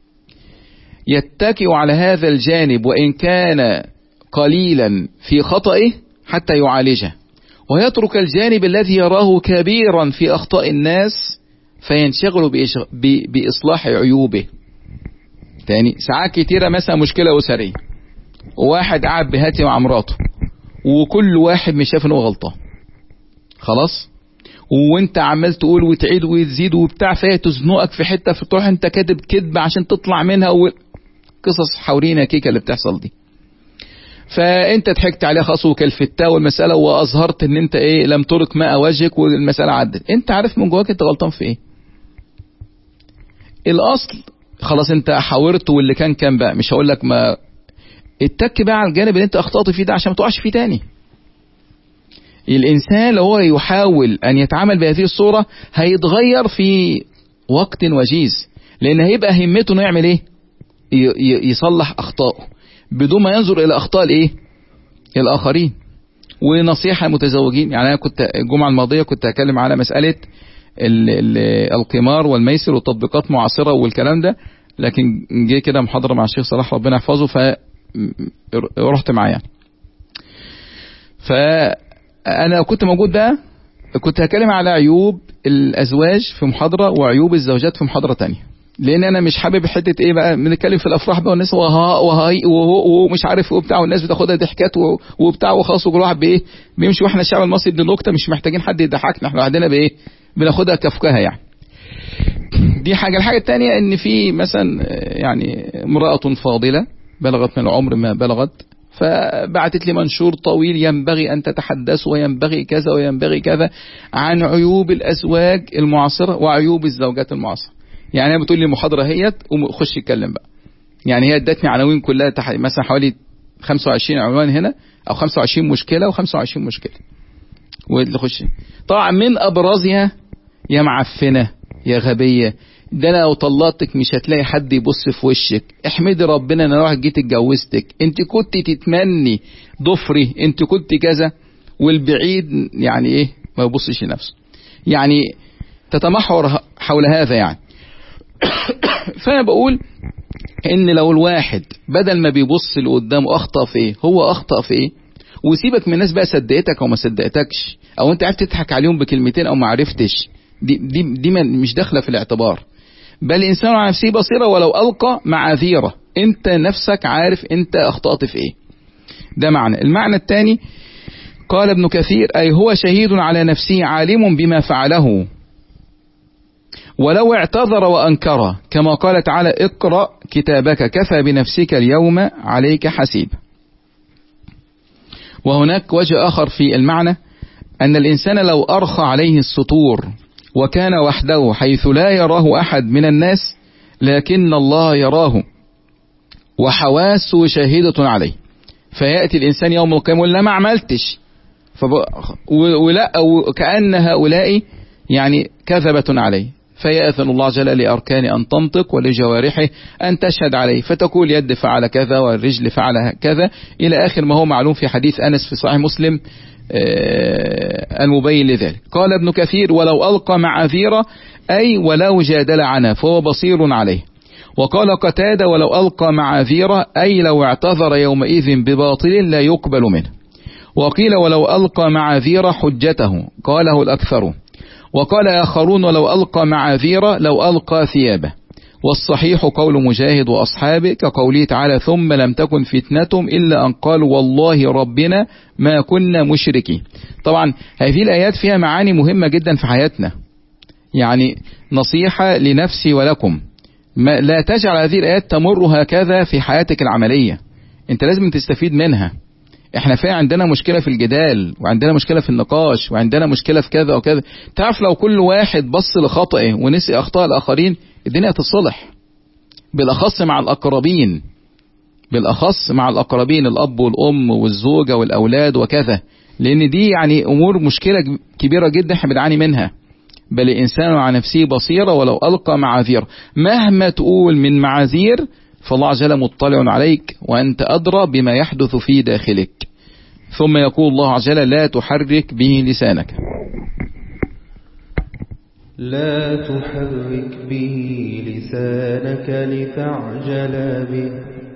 يتكئ على هذا الجانب وان كان قليلا في خطئه حتى يعالجه، ويترك الجانب الذي يراه كبيرا في اخطاء الناس فينشغل بإصلاح عيوبه. تاني ساعات كتيرة مثلا مشكلة أسرية، وواحد قاعد بهاتي مع مراته وكل واحد مش شايف انه غلطان، خلاص، وانت عمال تقول وتعيد وتزيد وبتاع، فهي تزنقك في حتة فتروح انت كاتب كذبة عشان تطلع منها، وقصص حورينا كيكة اللي بتحصل دي. فانت ضحكت عليها خلاص وكلفتها والمسألة واظهرت ان انت ايه لم ترك ماء وجهك والمسألة عدت. انت عارف من جواك انت غلطان في ايه. الاصل خلاص انت حاورت واللي كان كان بقى، مش هقول لك ما اتك بقى على الجانب اللي انت اخطأت فيه ده عشان ما تقعش فيه تاني. الانسان لو هو يحاول ان يتعامل بهذه الصورة هيتغير في وقت وجيز، لان هيبقى همته انه يعمل ايه، يصلح اخطائه بدون ما ينظر الى اخطاء الايه الاخرين. ونصيحة متزوجين، يعني انا كنت الجمعة الماضية كنت هكلم على مسألة ال ال القمار والميسر وتطبيقات معاصرة والكلام ده، لكن جه كده محاضرة مع الشيخ صلاح ربنا يحفظه فرحت معاه يعني. فانا كنت موجود ده كنت هكلم على عيوب الازواج في محاضرة وعيوب الزوجات في محاضرة تانية، لان انا مش حابب حته ايه بقى بنتكلم في الافراح بقى والناس وها وهاي ومش عارف ايه وبتاع، والناس بتاخدها ضحكات وبتاع وخلاص، وكل واحد بايه بيمشي، واحنا الشعب المصري ابن نكته مش محتاجين حد يضحكنا، احنا عندنا بايه بناخدها كفكها يعني. دي حاجه. الحاجه الثانيه ان في مثلا يعني امراه فاضله بلغت من العمر ما بلغت، فبعتت لي منشور طويل ينبغي ان تتحدثوا وينبغي كذا وينبغي كذا عن عيوب الازواج المعاصره وعيوب الزوجات المعاصره. يعني هي بتقول لي محاضرة هيت وخش اتكلم بقى. يعني هي ادتني عناوين كلها تح... مثلا حوالي خمسة وعشرين عنوان هنا او خمسة وعشرين مشكلة و25 مشكلة، واللي خش طبعا من ابرزها يا معفنة يا غبية، ده انا لو طلقتك مش هتلاقي حد يبص في وشك، احمدي ربنا ان انا واحد جيت اتجوزتك، انت كنت تتمني ضفري، انت كنت كذا، والبعيد يعني ايه ما يبصش لنفسه. يعني تتمحور حول هذا يعني. فأنا بقول إن لو الواحد بدل ما بيبص لقدامه أخطأ في إيه، هو أخطأ في إيه، وسيبك من الناس بقى صدقتك أو ما صدقتكش، أو أنت عرفت تضحك عليهم بكلمتين أو ما عرفتش، دي, دي, دي مش داخلة في الاعتبار. بل الإنسان على نفسه بصيرة ولو ألقى معاذيره، أنت نفسك عارف أنت أخطأت في إيه. ده معنى. المعنى الثاني قال ابن كثير أي هو شهيد على نفسه عالم بما فعله ولو اعتذر وأنكر، كما قال تعالى اقرأ كتابك كفى بنفسك اليوم عليك حسيب. وهناك وجه آخر في المعنى أن الإنسان لو أرخى عليه السطور وكان وحده حيث لا يراه أحد من الناس لكن الله يراه وحواسه شاهدة عليه، فيأتي الإنسان يوم القيامة ولا ما عملتش، ولا كأن هؤلاء يعني كذبة عليه، فيأذن الله جل لأركان أن تنطق ولجوارحه أن تشهد عليه، فتقول يد فعل كذا والرجل فعل كذا إلى آخر ما هو معلوم في حديث أنس في صحيح مسلم المبين لذلك. قال ابن كثير ولو ألقى معاذيره أي ولو جادل عنها فهو بصير عليه. وقال قتادة ولو ألقى معاذيره أي لو اعتذر يومئذ بباطل لا يقبل منه. وقيل ولو ألقى معاذير حجته قاله الأكثر. وقال آخرون ولو ألقى معاذير لو ألقى ثيابه. والصحيح قول مجاهد وأصحابه كقوله تعالى ثم لم تكن فتنتهم إلا أن قالوا والله ربنا ما كنا مشركين. طبعا هذه الآيات فيها معاني مهمة جدا في حياتنا، يعني نصيحة لنفسي ولكم، ما لا تجعل هذه الآيات تمر هكذا في حياتك العملية، انت لازم تستفيد منها. احنا فيها عندنا مشكلة في الجدال، وعندنا مشكلة في النقاش، وعندنا مشكلة في كذا وكذا. تعرف لو كل واحد بص لخطئه ونسي أخطاء الآخرين الدنيا تتصلح، بالأخص مع الأقربين، بالأخص مع الأقربين الأب والأم والزوجة والأولاد وكذا، لأن دي يعني أمور مشكلة كبيرة جدا احنا بنعاني منها. بل الإنسان على نفسه بصيرة ولو ألقى معاذير، مهما تقول من معاذير فالله عز وجل مطلع عليك وأنت أدرى بما يحدث في داخلك. ثم يقول الله عز وجل لا تحرك به لسانك، لا تحرك به لسانك لتعجل به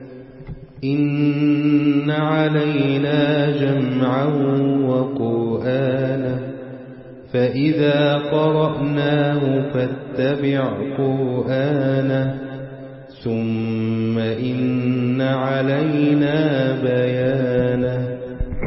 إن علينا جمعه وقرآنه فإذا قرأناه فاتبع قرآنه ثم إن علينا بيانه.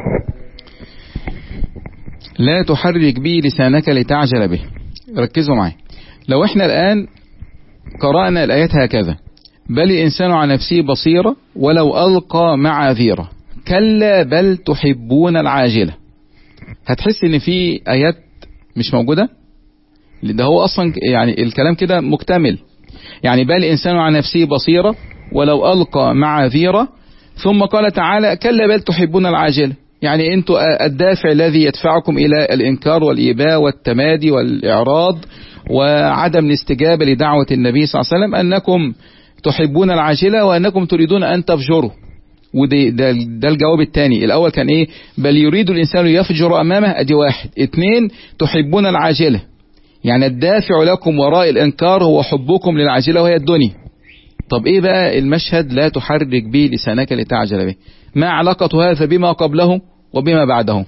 لا تحرك به لسانك لتعجل به. ركزوا معي، لو احنا الآن قرأنا الآيات هكذا بل الإنسان على نفسه بصيرة ولو ألقى معاذيره كلا بل تحبون العاجلة، هتحس ان في آيات مش موجودة. ده هو أصلا يعني الكلام كده مكتمل، يعني بل الإنسان على نفسه بصيرة ولو ألقى معاذيره، ثم قال تعالى كلا بل تحبون العاجلة، يعني انتوا الدافع الذي يدفعكم إلى الإنكار والإيباء والتمادي والإعراض وعدم الاستجابة لدعوة النبي صلى الله عليه وسلم أنكم تحبون العاجلة وأنكم تريدون أن تفجروا. وده ده, ده الجواب الثاني. الأول كان إيه؟ بل يريد الإنسان يفجر أمامه، أدي واحد. اثنين تحبون العاجلة، يعني الدافع لكم وراء الإنكار هو حبكم للعاجلة وهي الدنيا. طب إيه بقى المشهد لا تحرك به لسانك لتعجل به؟ ما علاقة هذا بما قبله وبما بعده؟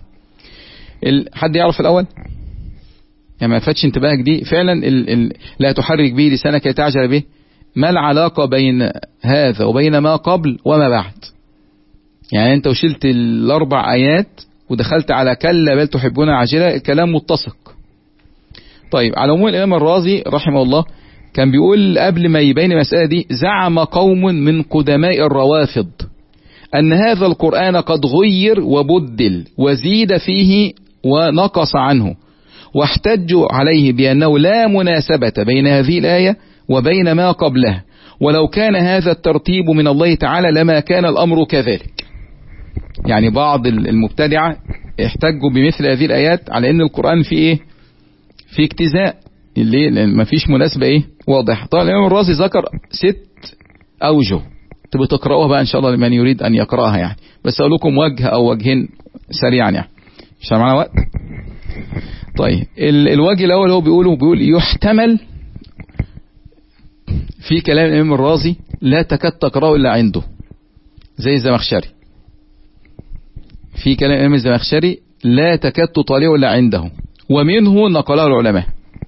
حد يعرف الأول؟ يعني ما فاتش انتباهك دي فعلا ال ال لا تحرك به لسانك لتعجل به، ما العلاقة بين هذا وبين ما قبل وما بعد؟ يعني انت وشلت الاربع ايات ودخلت على كلا بل تحبون العاجلة، الكلام متسق. طيب على عموم الامام الرازي رحمه الله كان بيقول قبل ما يبين المسألة دي زعم قوم من قدماء الروافض ان هذا القرآن قد غير وبدل وزيد فيه ونقص عنه، واحتجوا عليه بأنه لا مناسبة بين هذه الآية وبين ما قبلها، ولو كان هذا الترتيب من الله تعالى لما كان الأمر كذلك. يعني بعض المبتدعة احتجوا بمثل هذه الآيات على أن القرآن فيه إيه؟ فيه اجتزاء، اللي ما فيش مناسبة إيه؟ واضح. طبعا الإمام الرازي ذكر ست أوجه تبقى تقرأوها بقى إن شاء الله لمن يريد أن يقرأها، يعني بس أقول لكم وجه أو وجهين سريعا يعني مش معنا وقت. طيب الوجه الأول هو بيقوله بيقول يحتمل في كلام الإمام الرازي لا تكاد تقرأه إلا عنده، زي الزمخشري. في كلام الإمام الزمخشري لا تكاد تطالعه إلا عنده، ومنه نقله العلماء.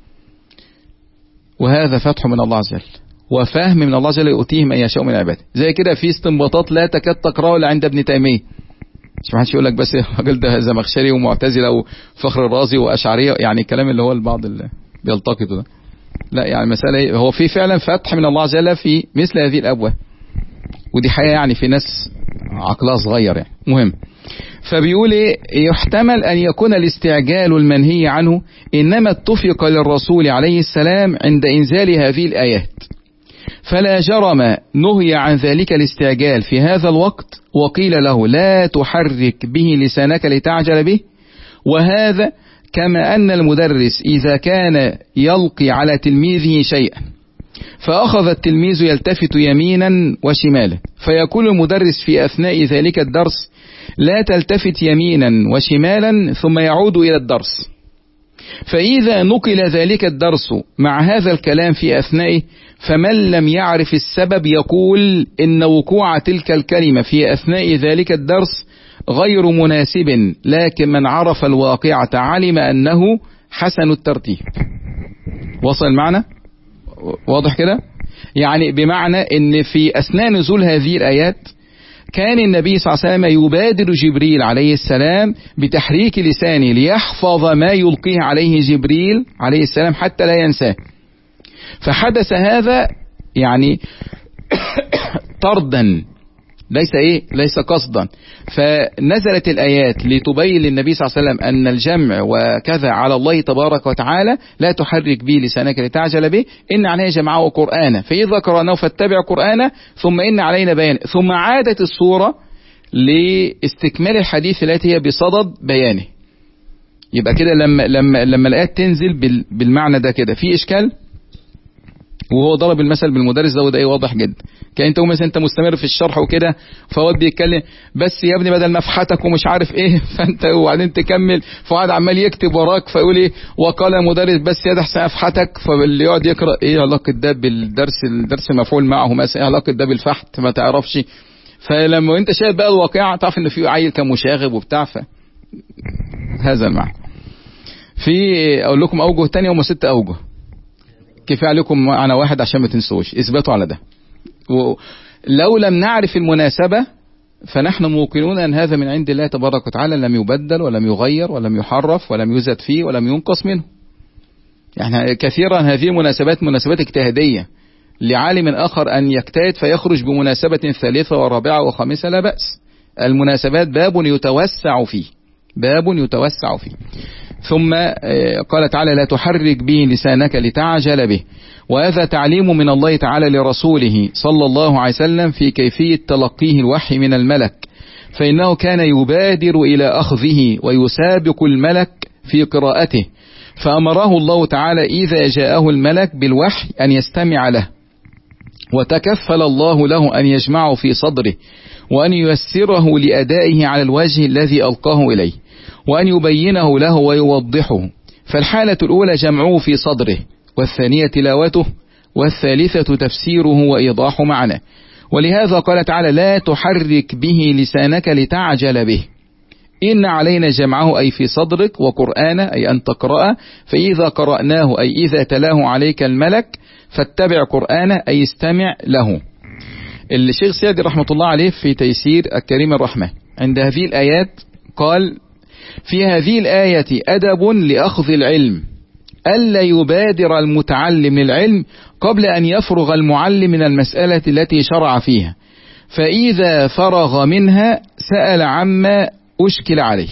وهذا فتح من الله عز وجل وفهم من الله عز وجل يؤتيه من يشاء من عباده. زي كده في استنباطات لا تكاد تقرأه إلا عند ابن تيمية. مش محدش يقول لك بس الراجل ده زمخشري ومعتزلة وفخر الرازي وأشعرية، يعني الكلام اللي هو البعض اللي بيلتقطه ده. لا، يعني المسألة هو في فعلا فتح من الله عز وجل في مثل هذه الأبواب، ودي حقيقة يعني في ناس عقلها صغير يعني. مهم. فبيقول ايه؟ يحتمل أن يكون الاستعجال المنهي عنه إنما اتفق للرسول عليه السلام عند إنزال هذه الآيات، فلا جرم نهي عن ذلك الاستعجال في هذا الوقت، وقيل له لا تحرك به لسانك لتعجل به. وهذا كما أن المدرس إذا كان يلقي على تلميذه شيئا فأخذ التلميذ يلتفت يمينا وشمالا، فيقول المدرس في أثناء ذلك الدرس لا تلتفت يمينا وشمالا، ثم يعود إلى الدرس. فإذا نقل ذلك الدرس مع هذا الكلام في أثنائه، فمن لم يعرف السبب يقول إن وقوع تلك الكلمة في أثناء ذلك الدرس غير مناسب، لكن من عرف الواقعة علم أنه حسن الترتيب. وصل المعنى؟ واضح كده؟ يعني بمعنى إن في أثناء نزول هذه الآيات كان النبي صلى الله عليه وسلم يبادر جبريل عليه السلام بتحريك لسانه ليحفظ ما يلقيه عليه جبريل عليه السلام حتى لا ينساه. فحدث هذا يعني طردا، ليس ايه ليس قصدا. فنزلت الآيات لتبين للنبي صلى الله عليه وسلم أن الجمع وكذا على الله تبارك وتعالى، لا تحرك به لسانك لتعجل به، إن عليه جمعه قرآنا فإذا قرأناه فاتبع قرآنا ثم إن علينا بيانه. ثم عادت الصورة لاستكمال الحديث التي هي بصدد بيانه. يبقى كده لما لما لما الآيات تنزل بالمعنى ده كده في إشكال. وهو ضرب المثل بالمدرس ده، وده ايه واضح جدا. كان انت مثلا انت مستمر في الشرح وكده، فهو بيتكلم بس يا ابني بدل ما افحتك ومش عارف ايه، فانت وبعدين تكمل، فقعد عمال يكتب وراك فيقول ايه وقال المدرس بس يا ده احسن افحتك، فاللي يقعد يقرا ايه علاقه ده بالدرس، الدرس مفعول معه مثلا، ايه علاقه ده بالفحت ما تعرفش. فلما انت شايف بقى الواقع تعرف ان في عيل كان مشاغب وبتاع. ف هذا المعنى. في اقول لكم اوجه ثانيه هم ست اوجه كفاية عليكم أنا واحد عشان ما تنسوش، اثبتوا على ده. ولو لم نعرف المناسبة فنحن موقنون أن هذا من عند الله تبارك وتعالى، لم يبدل ولم يغير ولم يحرف ولم يزد فيه ولم ينقص منه. يعني كثيرا هذه المناسبات مناسبات اجتهادية، لعالم آخر أن يجتهد فيخرج بمناسبة ثالثة ورابعة وخامسة لا بأس. المناسبات باب يتوسع فيه، باب يتوسع فيه. ثم قال تعالى لا تحرك به لسانك لتعجل به. وهذا تعليم من الله تعالى لرسوله صلى الله عليه وسلم في كيفية تلقيه الوحي من الملك، فإنه كان يبادر إلى أخذه ويسابق الملك في قراءته، فأمره الله تعالى إذا جاءه الملك بالوحي أن يستمع له، وتكفل الله له أن يجمعه في صدره وأن ييسره لأدائه على الوجه الذي ألقاه إليه، وأن يبينه له ويوضحه. فالحالة الأولى جمعه في صدره، والثانية تلاوته، والثالثة تفسيره وإيضاح معنى. ولهذا قال تعالى لا تحرك به لسانك لتعجل به، إن علينا جمعه أي في صدرك، وقرآن أي أن تقرأ، فإذا قرأناه أي إذا تلاه عليك الملك فاتبع قرآن أي استمع له. الشيخ سيدي رحمة الله عليه في تيسير الكريم الرحمن عند هذه الآيات قال في هذه الآية أدب لأخذ العلم، ألا يبادر المتعلم للعلم قبل أن يفرغ المعلم من المسألة التي شرع فيها، فإذا فرغ منها سأل عما أشكل عليه.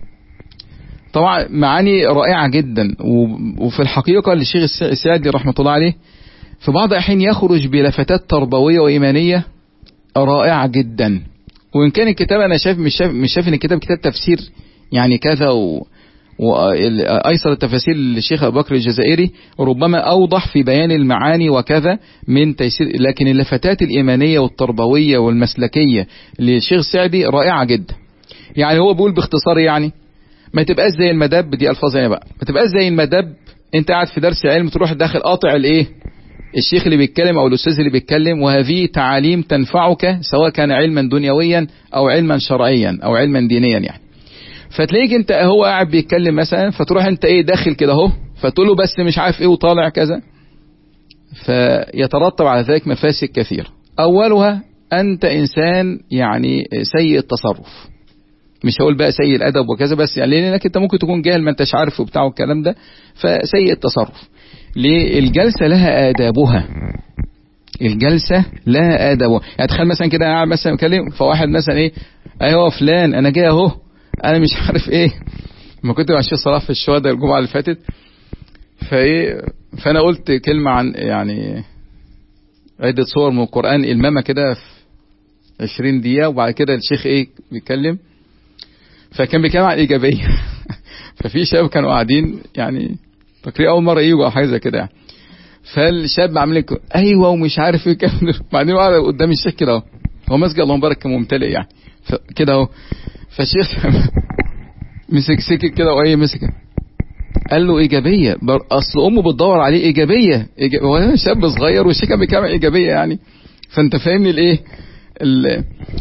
طبعا معاني رائعة جدا. وفي الحقيقة للشيخ السيدي رحمة الله عليه في بعض الأحيان يخرج بلفتات تربوية وإيمانية رائعة جدا. وإن كان الكتاب أنا شايف مش شايف مش شايف إن الكتاب كتاب تفسير يعني كذا، و وأيسر التفاسير للشيخ أبو بكر الجزائري ربما أوضح في بيان المعاني وكذا من تيسير، لكن اللفتات الإيمانية والتربوية والمسلكية للشيخ السعدي رائعة جدا. يعني هو بيقول باختصار يعني ما تبقاش زي المدب، دي ألفاظ يعني بقى، ما تبقاش زي المدب انت قاعد في درس علم تروح داخل قاطع الايه الشيخ اللي بيتكلم او الاستاذ اللي بيتكلم، وهذه تعاليم تنفعك سواء كان علما دنيويا او علما شرعيا او علما دينيا يعني. فتلاقيك انت هو قاعد بيتكلم مثلا، فتروح انت ايه داخل كده اهو، فتقول له بس مش عارف ايه وطالع كذا، فيترتب على ذلك مفاسد كثيرة. اولها انت انسان يعني سيء التصرف، مش هقول بقى سيء الادب وكذا، بس يعني لانك انت ممكن تكون جاهل ما انتش عارف وبتاع الكلام ده، فسيء التصرف. ليه؟ الجلسة لها آدابها، الجلسة لها آدابها. يعني تخيل مثلا كده انا قاعد مثلا بكلم، فواحد مثلا ايه، ايوه فلان انا جاي اهو، انا مش عارف ايه، ما كنت مع الشيخ صلاح في الشهداء الجمعة اللي فاتت، فايه فانا قلت كلمة عن يعني عدة صور من القرآن المامة كده في عشرين دقيقة، وبعد كده الشيخ ايه بيتكلم، فكان بيتكلم عن الإيجابية ففي شباب كانوا قاعدين يعني فاكرين أول مرة يجوا أو حاجة زي كده يعني، فالشاب عامل لك أيوه ومش عارف إيه بعدين قاعد قدام الشيخ كده أهو، هو مسجد اللهم بارك كان ممتلئ يعني كده أهو، فالشيخ مسك سكت كده وإيه مسك قال له إيجابية، أصل أمه بتدور عليه إيجابية، هو شاب صغير والشيخ كان بيتكلم إيجابية يعني، فأنت فاهمني الإيه ال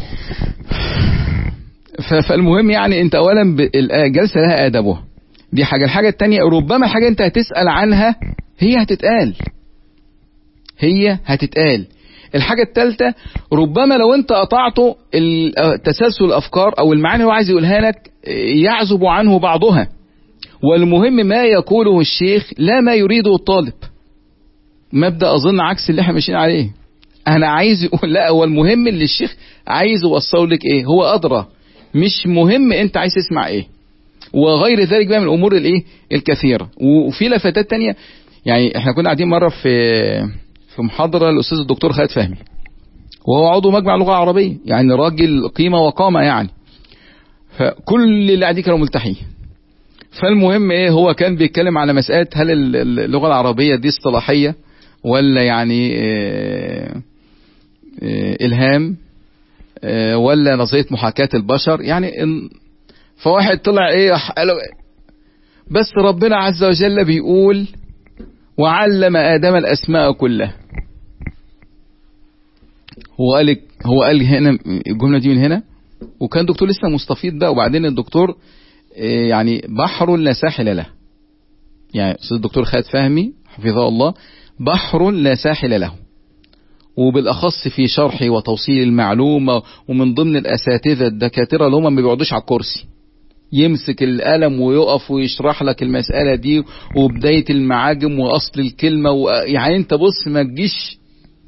فالمهم يعني انت اولا الجلسة لها ادابها، دي حاجة. الحاجة التانية ربما حاجة انت هتسأل عنها هي هتتقال هي هتتقال الحاجة التالتة ربما لو انت قطعته تسلسل الافكار او المعاني هو عايز يقولها لك يعزب عنه بعضها، والمهم ما يقوله الشيخ لا ما يريده الطالب. مبدأ اظن عكس اللي احنا ماشيين عليه، انا عايز يقول لا، هو المهم اللي الشيخ عايز يوصل لك ايه، هو ادرى، مش مهم انت عايز تسمع ايه، وغير ذلك بقى من الامور الايه الكثيره. وفي لفتات تانية يعني، احنا كنا قاعدين مره في في محاضره الاستاذ الدكتور خالد فهمي، وهو عضو مجمع اللغه العربيه، يعني راجل قيمه وقامه يعني، فكل اللي قاعدين كانوا ملتحين. فالمهم ايه، هو كان بيتكلم على مساله هل اللغه العربيه دي اصطلاحيه ولا يعني إيه إيه الهام ولا نظرية محاكاة البشر يعني. فواحد طلع ايه قال بس ربنا عز وجل بيقول وعلم آدم الأسماء كلها، هو قال هو قال هنا الجملة دي من هنا، وكان دكتور لسه مستفيض بقى، وبعدين الدكتور يعني بحر لا ساحل له، يعني أستاذ الدكتور خالد فهمي حفظه الله بحر لا ساحل له، وبالأخص في شرح وتوصيل المعلومة، ومن ضمن الأساتذة الدكاترة اللي هم ما بيقعدوش على الكرسي، يمسك القلم ويقف ويشرح لك المسألة دي وبداية المعاجم وأصل الكلمة و... يعني أنت بص ما تجيش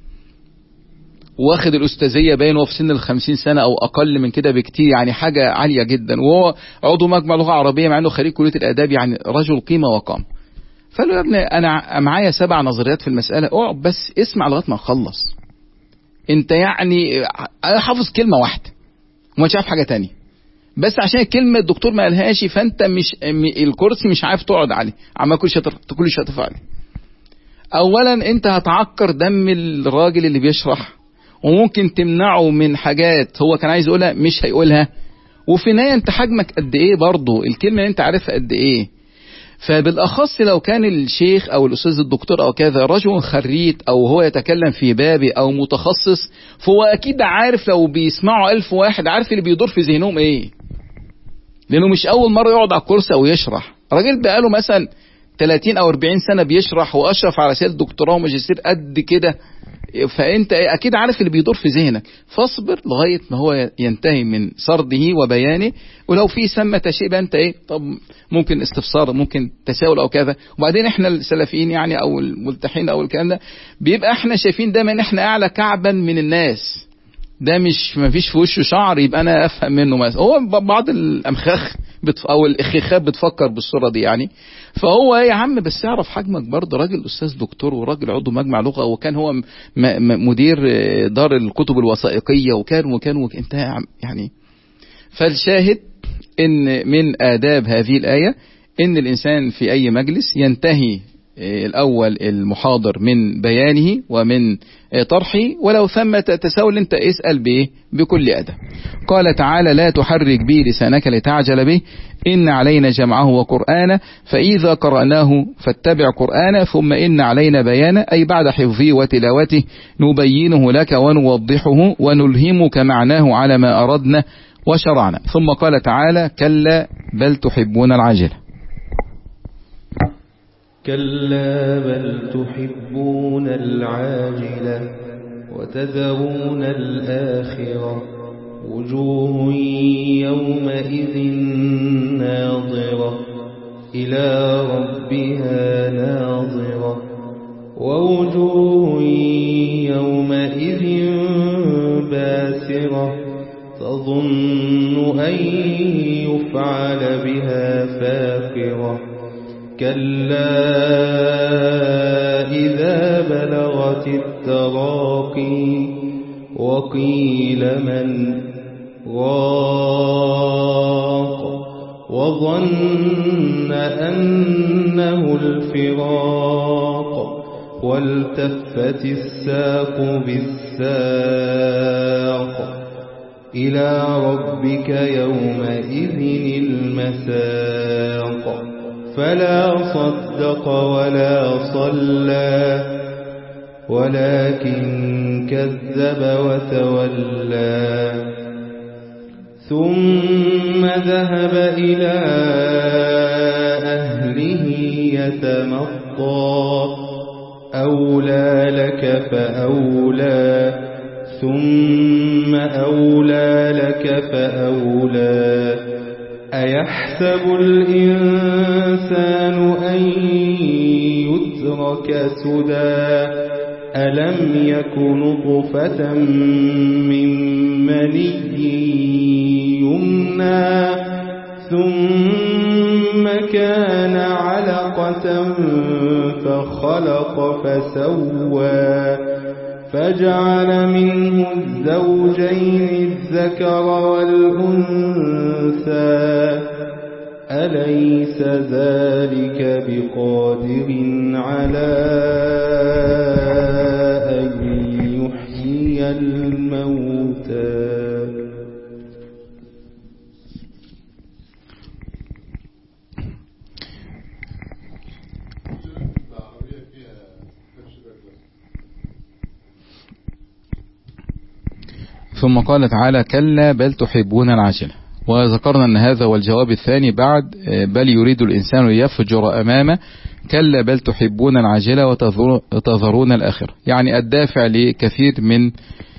واخد الأستاذية باين وفي سن الخمسين سنة أو أقل من كده بكتير، يعني حاجة عالية جدا، وهو عضو مجمع لغة عربية مع أنه خريج كلية الآداب، يعني رجل قيمة وقام. فقال له يا ابني أنا معايا سبع نظريات في المسألة، اقعد بس اسمع لغاية ما نخلص، انت يعني انا حافظ كلمة واحدة وما عارف حاجة تانية، بس عشان الكلمة الدكتور ما قالهاش فانت مش الكرسي مش عارف تقعد عليه، عما كل شيء كل شيء تفعل. اولا انت هتعكر دم الراجل اللي بيشرح، وممكن تمنعه من حاجات هو كان عايز يقولها مش هيقولها، وفي النهاية انت حجمك قد ايه برضه، الكلمة اللي انت عارفها قد ايه. فبالأخص لو كان الشيخ أو الأستاذ الدكتور أو كذا رجل خريت أو هو يتكلم في بابي أو متخصص، فهو أكيد عارف لو بيسمعوا ألف واحد عارف اللي بيدور في ذهنهم إيه، لأنه مش أول مرة يقعد على الكرسي أو يشرح، راجل بقاله مثلا ثلاثين أو أربعين سنة بيشرح وأشرف على رسالة دكتوراه وماجستير قد كده، فأنت أكيد عارف اللي بيدور في ذهنك، فاصبر لغاية ما هو ينتهي من سرده وبيانه، ولو في سمة شيء بقى أنت إيه طب ممكن استفسار ممكن تساؤل أو كذا. وبعدين إحنا السلفيين يعني أو الملتحين أو الكلام ده بيبقى إحنا شايفين دايما إن إحنا أعلى كعبا من الناس، ده مش ما فيش في وشه شعر يبقى أنا أفهم منه مثلا، هو بعض الأمخاخ بتف... أو الإخخاخات بتفكر بالصورة دي يعني. فهو يا عم بس يعرف حجمك برضه، راجل أستاذ دكتور وراجل عضو مجمع لغة، وكان هو م... م... مدير دار الكتب الوثائقية، وكان وكان وكان يعني. فالشاهد إن من آداب هذه الآية إن الإنسان في أي مجلس ينتهي الأول المحاضر من بيانه ومن طرحه، ولو ثمة تساؤل أنت اسأل به بكل أدب. قال تعالى: لا تحرك به لسانك لتعجل به إن علينا جمعه وقرآنه فإذا قرأناه فاتبع قرآنه ثم إن علينا بيانه، أي بعد حفظه وتلاوته نبينه لك ونوضحه ونلهمك معناه على ما أردنا وشرعنا. ثم قال تعالى: كلا بل تحبون العاجلة. كلا بل تحبون العاجلة وتذرون الآخرة وجوه يومئذ ناظرة إلى ربها ناظرة ووجوه يومئذ باسرة تظن أن يفعل بها فاقرة كلا إذا بلغت التراقي وقيل من راق وظن أنه الفراق والتفت الساق بالساق إلى ربك يومئذ المساق فلا صدق ولا صلى ولكن كذب وتولى ثم ذهب إلى أهله يتمطى أولى لك فأولى ثم أولى لك فأولى أيحسب الإنسان أن يترك سدى ألم يكن نطفة من مني يمنى ثم كان علقة فخلق فسوى فجعل منه الزوجين الذكر والأنثى أليس ذلك بقادر على أن يحيي الموتى. ثم قال تعالى: كلا بل تحبون العاجلة. وذكرنا أن هذا هو الجواب الثاني بعد بل يريد الإنسان ليفجر أمامه، كلا بل تحبون العاجلة وتذرون الآخرة. يعني الدافع لكثير من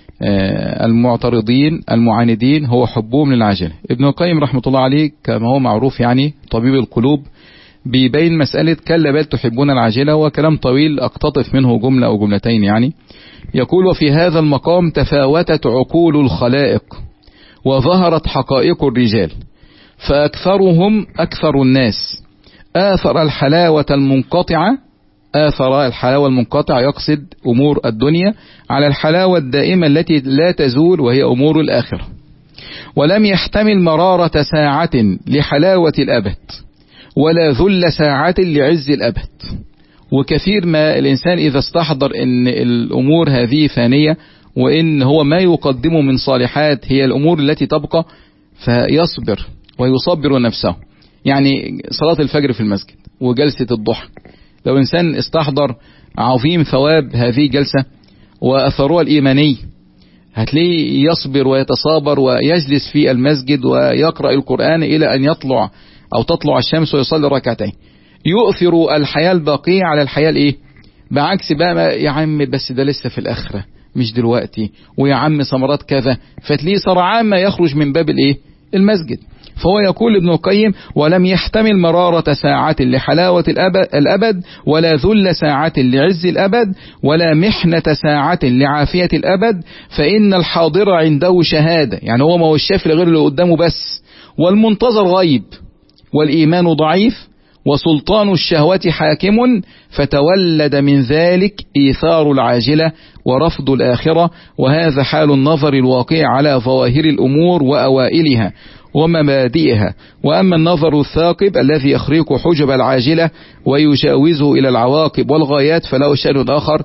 المعترضين المعاندين هو حبهم للعاجلة. ابن القيم رحمة الله عليه كما هو معروف يعني طبيب القلوب بيبين مسألة كلا بل تحبون العاجلة، وكلام طويل أقتطف منه جملة أو جملتين. يعني يقول: وفي هذا المقام تفاوتت عقول الخلائق وظهرت حقائق الرجال، فأكثرهم أكثر الناس آثر الحلاوة المنقطعة آثر الحلاوة المنقطعة يقصد أمور الدنيا على الحلاوة الدائمة التي لا تزول وهي أمور الآخرة، ولم يحتمل مرارة ساعة لحلاوة الأبد ولا ذل ساعة لعز الأبد. وكثير ما الإنسان إذا استحضر أن الأمور هذه فانية وإن هو ما يقدمه من صالحات هي الأمور التي تبقى فيصبر ويصبر نفسه. يعني صلاة الفجر في المسجد وجلسة الضحى، لو إنسان استحضر عظيم ثواب هذه الجلسة وأثرها الإيماني هتلاقيه يصبر ويتصابر ويجلس في المسجد ويقرأ القرآن إلى أن يطلع أو تطلع الشمس ويصلي ركعتين، يؤثر الحياة الباقية على الحياة الإيه؟ بعكس بقى يا عم بس ده لسه في الآخرة مش دلوقتي، ويا عم ثمرات كذا، فتلاقيه سرعان ما يخرج من باب الإيه؟ المسجد. فهو يقول ابن القيم: ولم يحتمل مرارة ساعة لحلاوة الأبد ولا ذل ساعة لعز الأبد ولا محنة ساعة لعافية الأبد، فإن الحاضر عنده شهادة، يعني هو ما هو الشاف لغير اللي قدامه بس، والمنتظر غيب، والإيمان ضعيف، وسلطان الشهوة حاكم، فتولد من ذلك إيثار العاجلة ورفض الآخرة، وهذا حال النظر الواقع على ظواهر الأمور وأوائلها، ومبادئها. وأما النظر الثاقب الذي يخرق حجب العاجلة ويجاوزه إلى العواقب والغايات فله شأن آخر،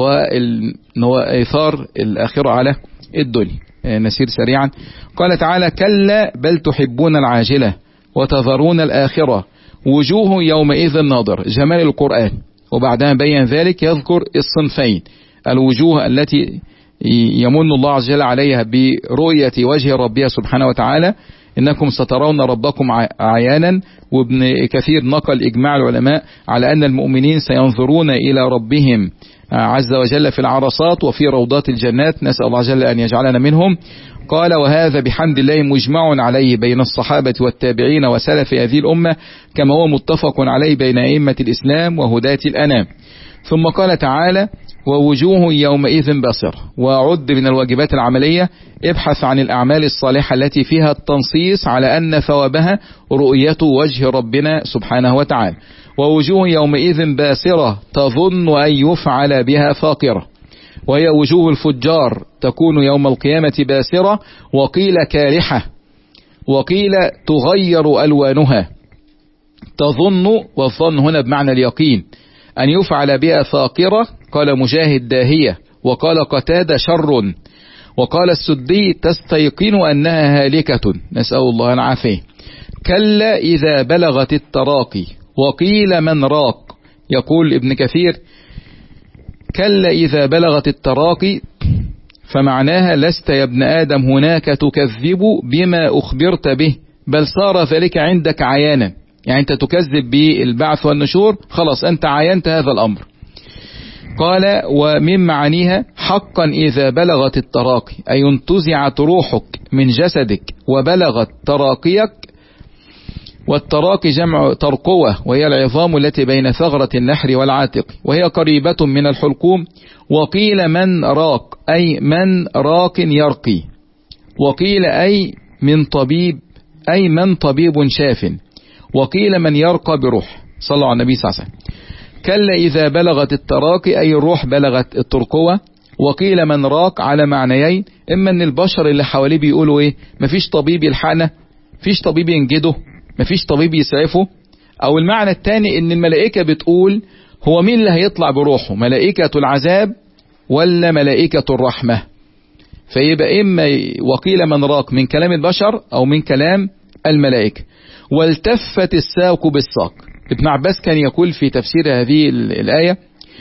وإيثار الآخرة على الدنيا. نسير سريعا. قال تعالى: كلا بل تحبون العاجلة وتذرون الآخرة وجوه يومئذ ناظر. جمال القرآن. وبعدها بين ذلك يذكر الصنفين: الوجوه التي يمن الله عز وجل عليها برؤية وجه ربها سبحانه وتعالى، إنكم سترون ربكم عيانا. وابن كثير نقل إجماع العلماء على أن المؤمنين سينظرون إلى ربهم عز وجل في العرصات وفي روضات الجنات، نسأل الله عز وجل أن يجعلنا منهم. قال: وهذا بحمد الله مجمع عليه بين الصحابة والتابعين وسلف هذه الأمة، كما هو متفق عليه بين أئمة الإسلام وهداة الأنام. ثم قال تعالى: ووجوه يومئذ بصر. وعد من الواجبات العملية: ابحث عن الأعمال الصالحة التي فيها التنصيص على أن ثوابها رؤية وجه ربنا سبحانه وتعالى. ووجوه يومئذ باسرة تظن أن يفعل بها فاقرة. وهي وجوه الفجار تكون يوم القيامة باسرة، وقيل كالحة، وقيل تغير ألوانها. تظن، والظن هنا بمعنى اليقين، أن يفعل بها فاقرة. قال مجاهد: داهية. وقال قتادة: شر. وقال السدي: تستيقن أنها هالكة، نسأل الله العافية. كلا إذا بلغت التراقي. وقيل من راق. يقول ابن كثير: كلا إذا بلغت التراقي فمعناها: لست يا ابن آدم هناك تكذب بما أخبرت به، بل صار ذلك عندك عيانا. يعني أنت تكذب بالبعث والنشور، خلاص أنت عاينت هذا الأمر. قال: ومن معانيها: حقا إذا بلغت التراقي، أي انتزعت روحك من جسدك وبلغت تراقيك. والتراقي جمع ترقوة، وهي العظام التي بين ثغرة النحر والعاتق، وهي قريبة من الحلقوم. وقيل من راق، أي من راق يرقي. وقيل أي من طبيب، أي من طبيب شاف. وقيل من يرقى بروح. صلوا على النبي صلى الله عليه وسلم. كلا إذا بلغت التراقي، أي الروح بلغت الترقوة. وقيل من راق على معنيين: إما أن البشر اللي حواليه بيقولوا إيه، مفيش طبيب يلحقنا، مفيش طبيب ينجده، مفيش طبيب يسعفه. أو المعنى الثاني إن الملائكة بتقول: هو مين اللي هيطلع بروحه، ملائكة العذاب ولا ملائكة الرحمة؟ فيبقى إما وقيل من راق من كلام البشر أو من كلام الملائكة. والتفت الساق بالساق. ابن عباس كان يقول في تفسير هذه الآية: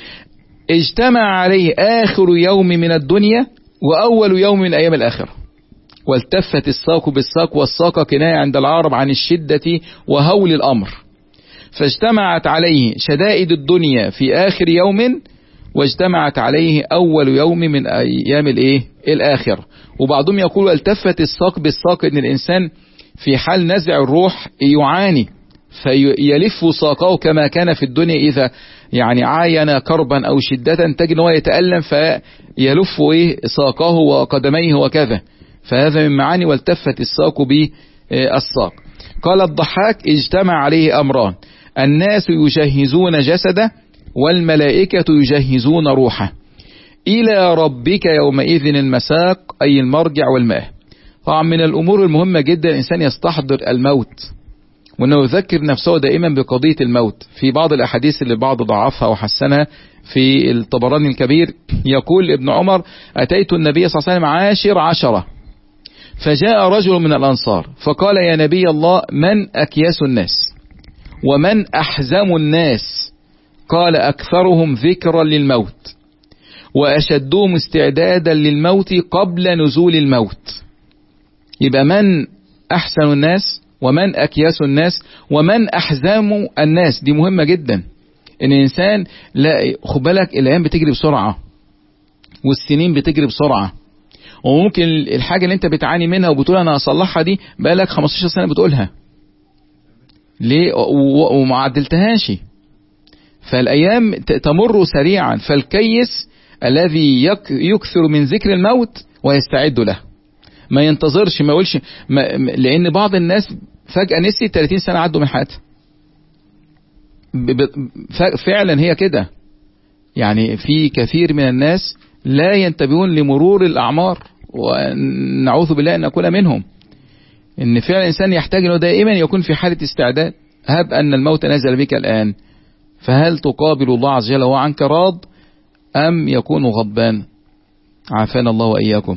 اجتمع عليه آخر يوم من الدنيا وأول يوم من أيام الآخرة. والتفت الساق بالساق، والساق كناية عند العرب عن الشدة وهول الأمر. فاجتمعت عليه شدائد الدنيا في آخر يوم، واجتمعت عليه أول يوم من أيام الإيه الآخرة. وبعضهم يقول: التفت الساق بالساق، إن الإنسان في حال نزع الروح يعاني فيلف ساقه كما كان في الدنيا، إذا يعني عاين كربا أو شدة تجد أنه يتألم فيلف إيه ساقه وقدميه وكذا. فهذا من معاني والتفت الساق بالساق. قال الضحاك: اجتمع عليه أمران: الناس يجهزون جسده والملائكة يجهزون روحه. إلى ربك يومئذ المساق، أي المرجع والمآب. طبعا من الأمور المهمة جدا الإنسان يستحضر الموت، وأنه يذكر نفسه دائما بقضية الموت. في بعض الأحاديث اللي بعض ضعفها وحسنها في الطبراني الكبير، يقول ابن عمر: أتيت النبي صلى الله عليه وسلم عاشر عشرة، فجاء رجل من الأنصار فقال: يا نبي الله، من أكياس الناس ومن أحزم الناس؟ قال: أكثرهم ذكرا للموت وأشدهم استعدادا للموت قبل نزول الموت. يبقى من أحسن الناس ومن أكياس الناس ومن أحزام الناس، دي مهمة جدا. إن الإنسان لا خد بالك، الأيام بتجري بسرعة والسنين بتجري بسرعة، وممكن الحاجة اللي انت بتعاني منها وبتقول انا هصلحها دي بقالك خمستاشر سنة بتقولها ليه وما عدلتهاش. فالأيام تمر سريعا. فالكيس الذي يكثر من ذكر الموت ويستعد له، ما ينتظرش، ما يقولش ما لأن بعض الناس فجأة نسي ثلاثين سنة عدوا من حياتها. فعلا هي كده، يعني في كثير من الناس لا ينتبهون لمرور الأعمار، ونعوذ بالله أن نكون منهم. ان فعلا الانسان يحتاج انه دائما يكون في حالة استعداد. هب ان الموت نزل بك الان، فهل تقابل الله عز وجل وهو عنك راض ام يكون غضبان؟ عافانا الله واياكم.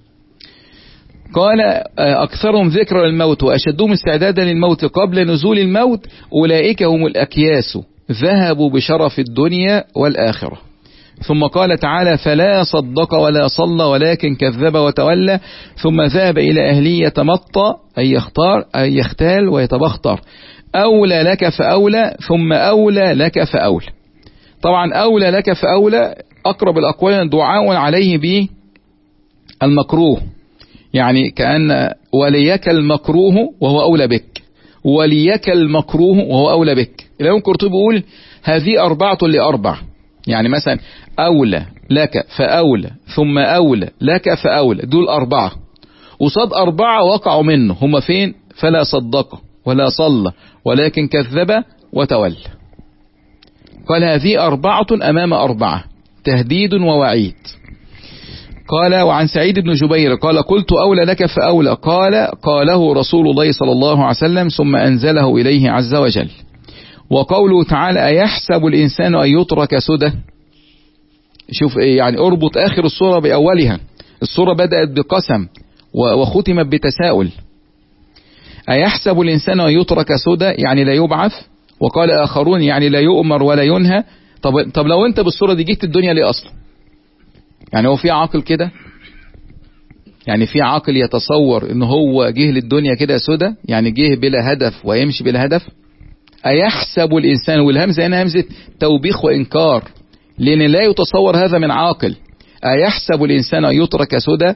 قال اكثرهم ذكر الموت واشدهم استعدادا للموت قبل نزول الموت اولئك هم الاكياس ذهبوا بشرف الدنيا والاخرة. ثم قال تعالى فلا صدق ولا صلى ولكن كذب وتولى ثم ذهب إلى أهله يتمطى أي يختار أي يختال ويتبختر. أولى لك فأولى ثم أولى لك فأولى. طبعا أولى لك فأولى أقرب الأقوال دعاء عليه به المكروه، يعني كأن وليك المكروه وهو أولى بك، وليك المكروه وهو أولى بك. الإمام القرطبي بيقول هذه أربعة لأربع، يعني مثلا أولى لك فأولى ثم أولى لك فأولى، دول أربعة، وصاد أربعة وقعوا منه، هم فين؟ فلا صدق ولا صلى ولكن كذب وتولى. قال هذه أربعة أمام أربعة، تهديد ووعيد. قال وعن سعيد بن جبير قال قلت أولى لك فأولى، قال قاله رسول الله صلى الله عليه وسلم ثم أنزله إليه عز وجل. وقوله تعالى أيحسب الإنسان أن يترك سدى. شوف إيه يعني، اربط آخر السورة بأولها. السورة بدأت بقسم وختمت بتساؤل. أيحسب الإنسان أن يترك سدى يعني لا يبعث، وقال آخرون يعني لا يؤمر ولا ينهى. طب, طب لو أنت بالسورة دي جيت الدنيا ليه أصلا؟ يعني هو في عاقل كده؟ يعني في عاقل يتصور إن هو جه للدنيا كده سدى، يعني جه بلا هدف ويمشي بلا هدف؟ أيحسب الإنسان، والهمزة هنا همزة توبيخ وإنكار، لأن لا يتصور هذا من عاقل. أيحسب الإنسان أن يترك سدى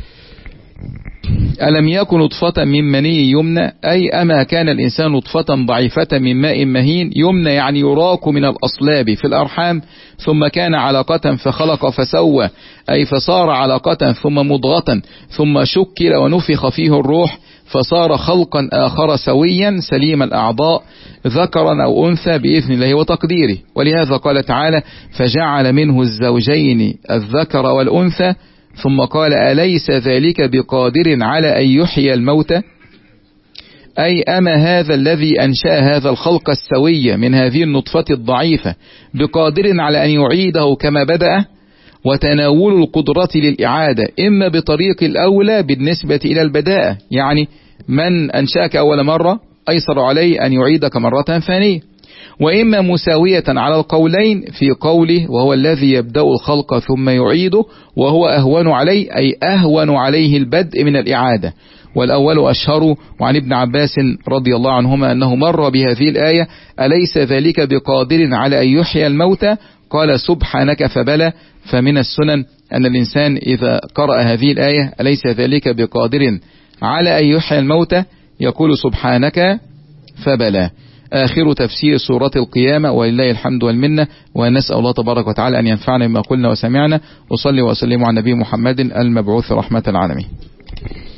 ألم يكن نطفة من مني يمنى، أي أما كان الإنسان نطفة ضعيفة من ماء مهين. يمنى يعني يراك من الأصلاب في الأرحام، ثم كان علقة فخلق فسوى، أي فصار علقة ثم مضغة ثم شكل ونفخ فيه الروح فصار خلقا آخر سويا سليم الأعضاء ذكرا أو أنثى بإذن الله وتقديره. ولهذا قال تعالى فجعل منه الزوجين الذكر والأنثى، ثم قال أليس ذلك بقادر على أن يحيي الموتى، أي أما هذا الذي أنشأ هذا الخلق السوي من هذه النطفة الضعيفة بقادر على أن يعيده كما بدأ. وتناول القدرة للإعادة إما بطريق الأولى بالنسبة إلى البداءة، يعني من أنشأك أول مرة أيسر عليه أن يعيدك مرة ثانية، وإما مساوية على القولين في قوله وهو الذي يبدأ الخلق ثم يعيده وهو أهون عليه، أي أهون عليه البدء من الإعادة. والأول أشهر. وعن ابن عباس رضي الله عنهما أنه مر بهذه الآية أليس ذلك بقادر على أن يحيي الموتى، قال سبحانك فبلى. فمن السنن أن الإنسان إذا قرأ هذه الآية أليس ذلك بقادر على أن يحيي الموتى يقول سبحانك فبلى. آخر تفسير سورة القيامة، ولله الحمد والمنة، ونسأل الله تبارك وتعالى أن ينفعنا بما قلنا وسمعنا. وصلي وسلم على نبي محمد المبعوث رحمة العالمين.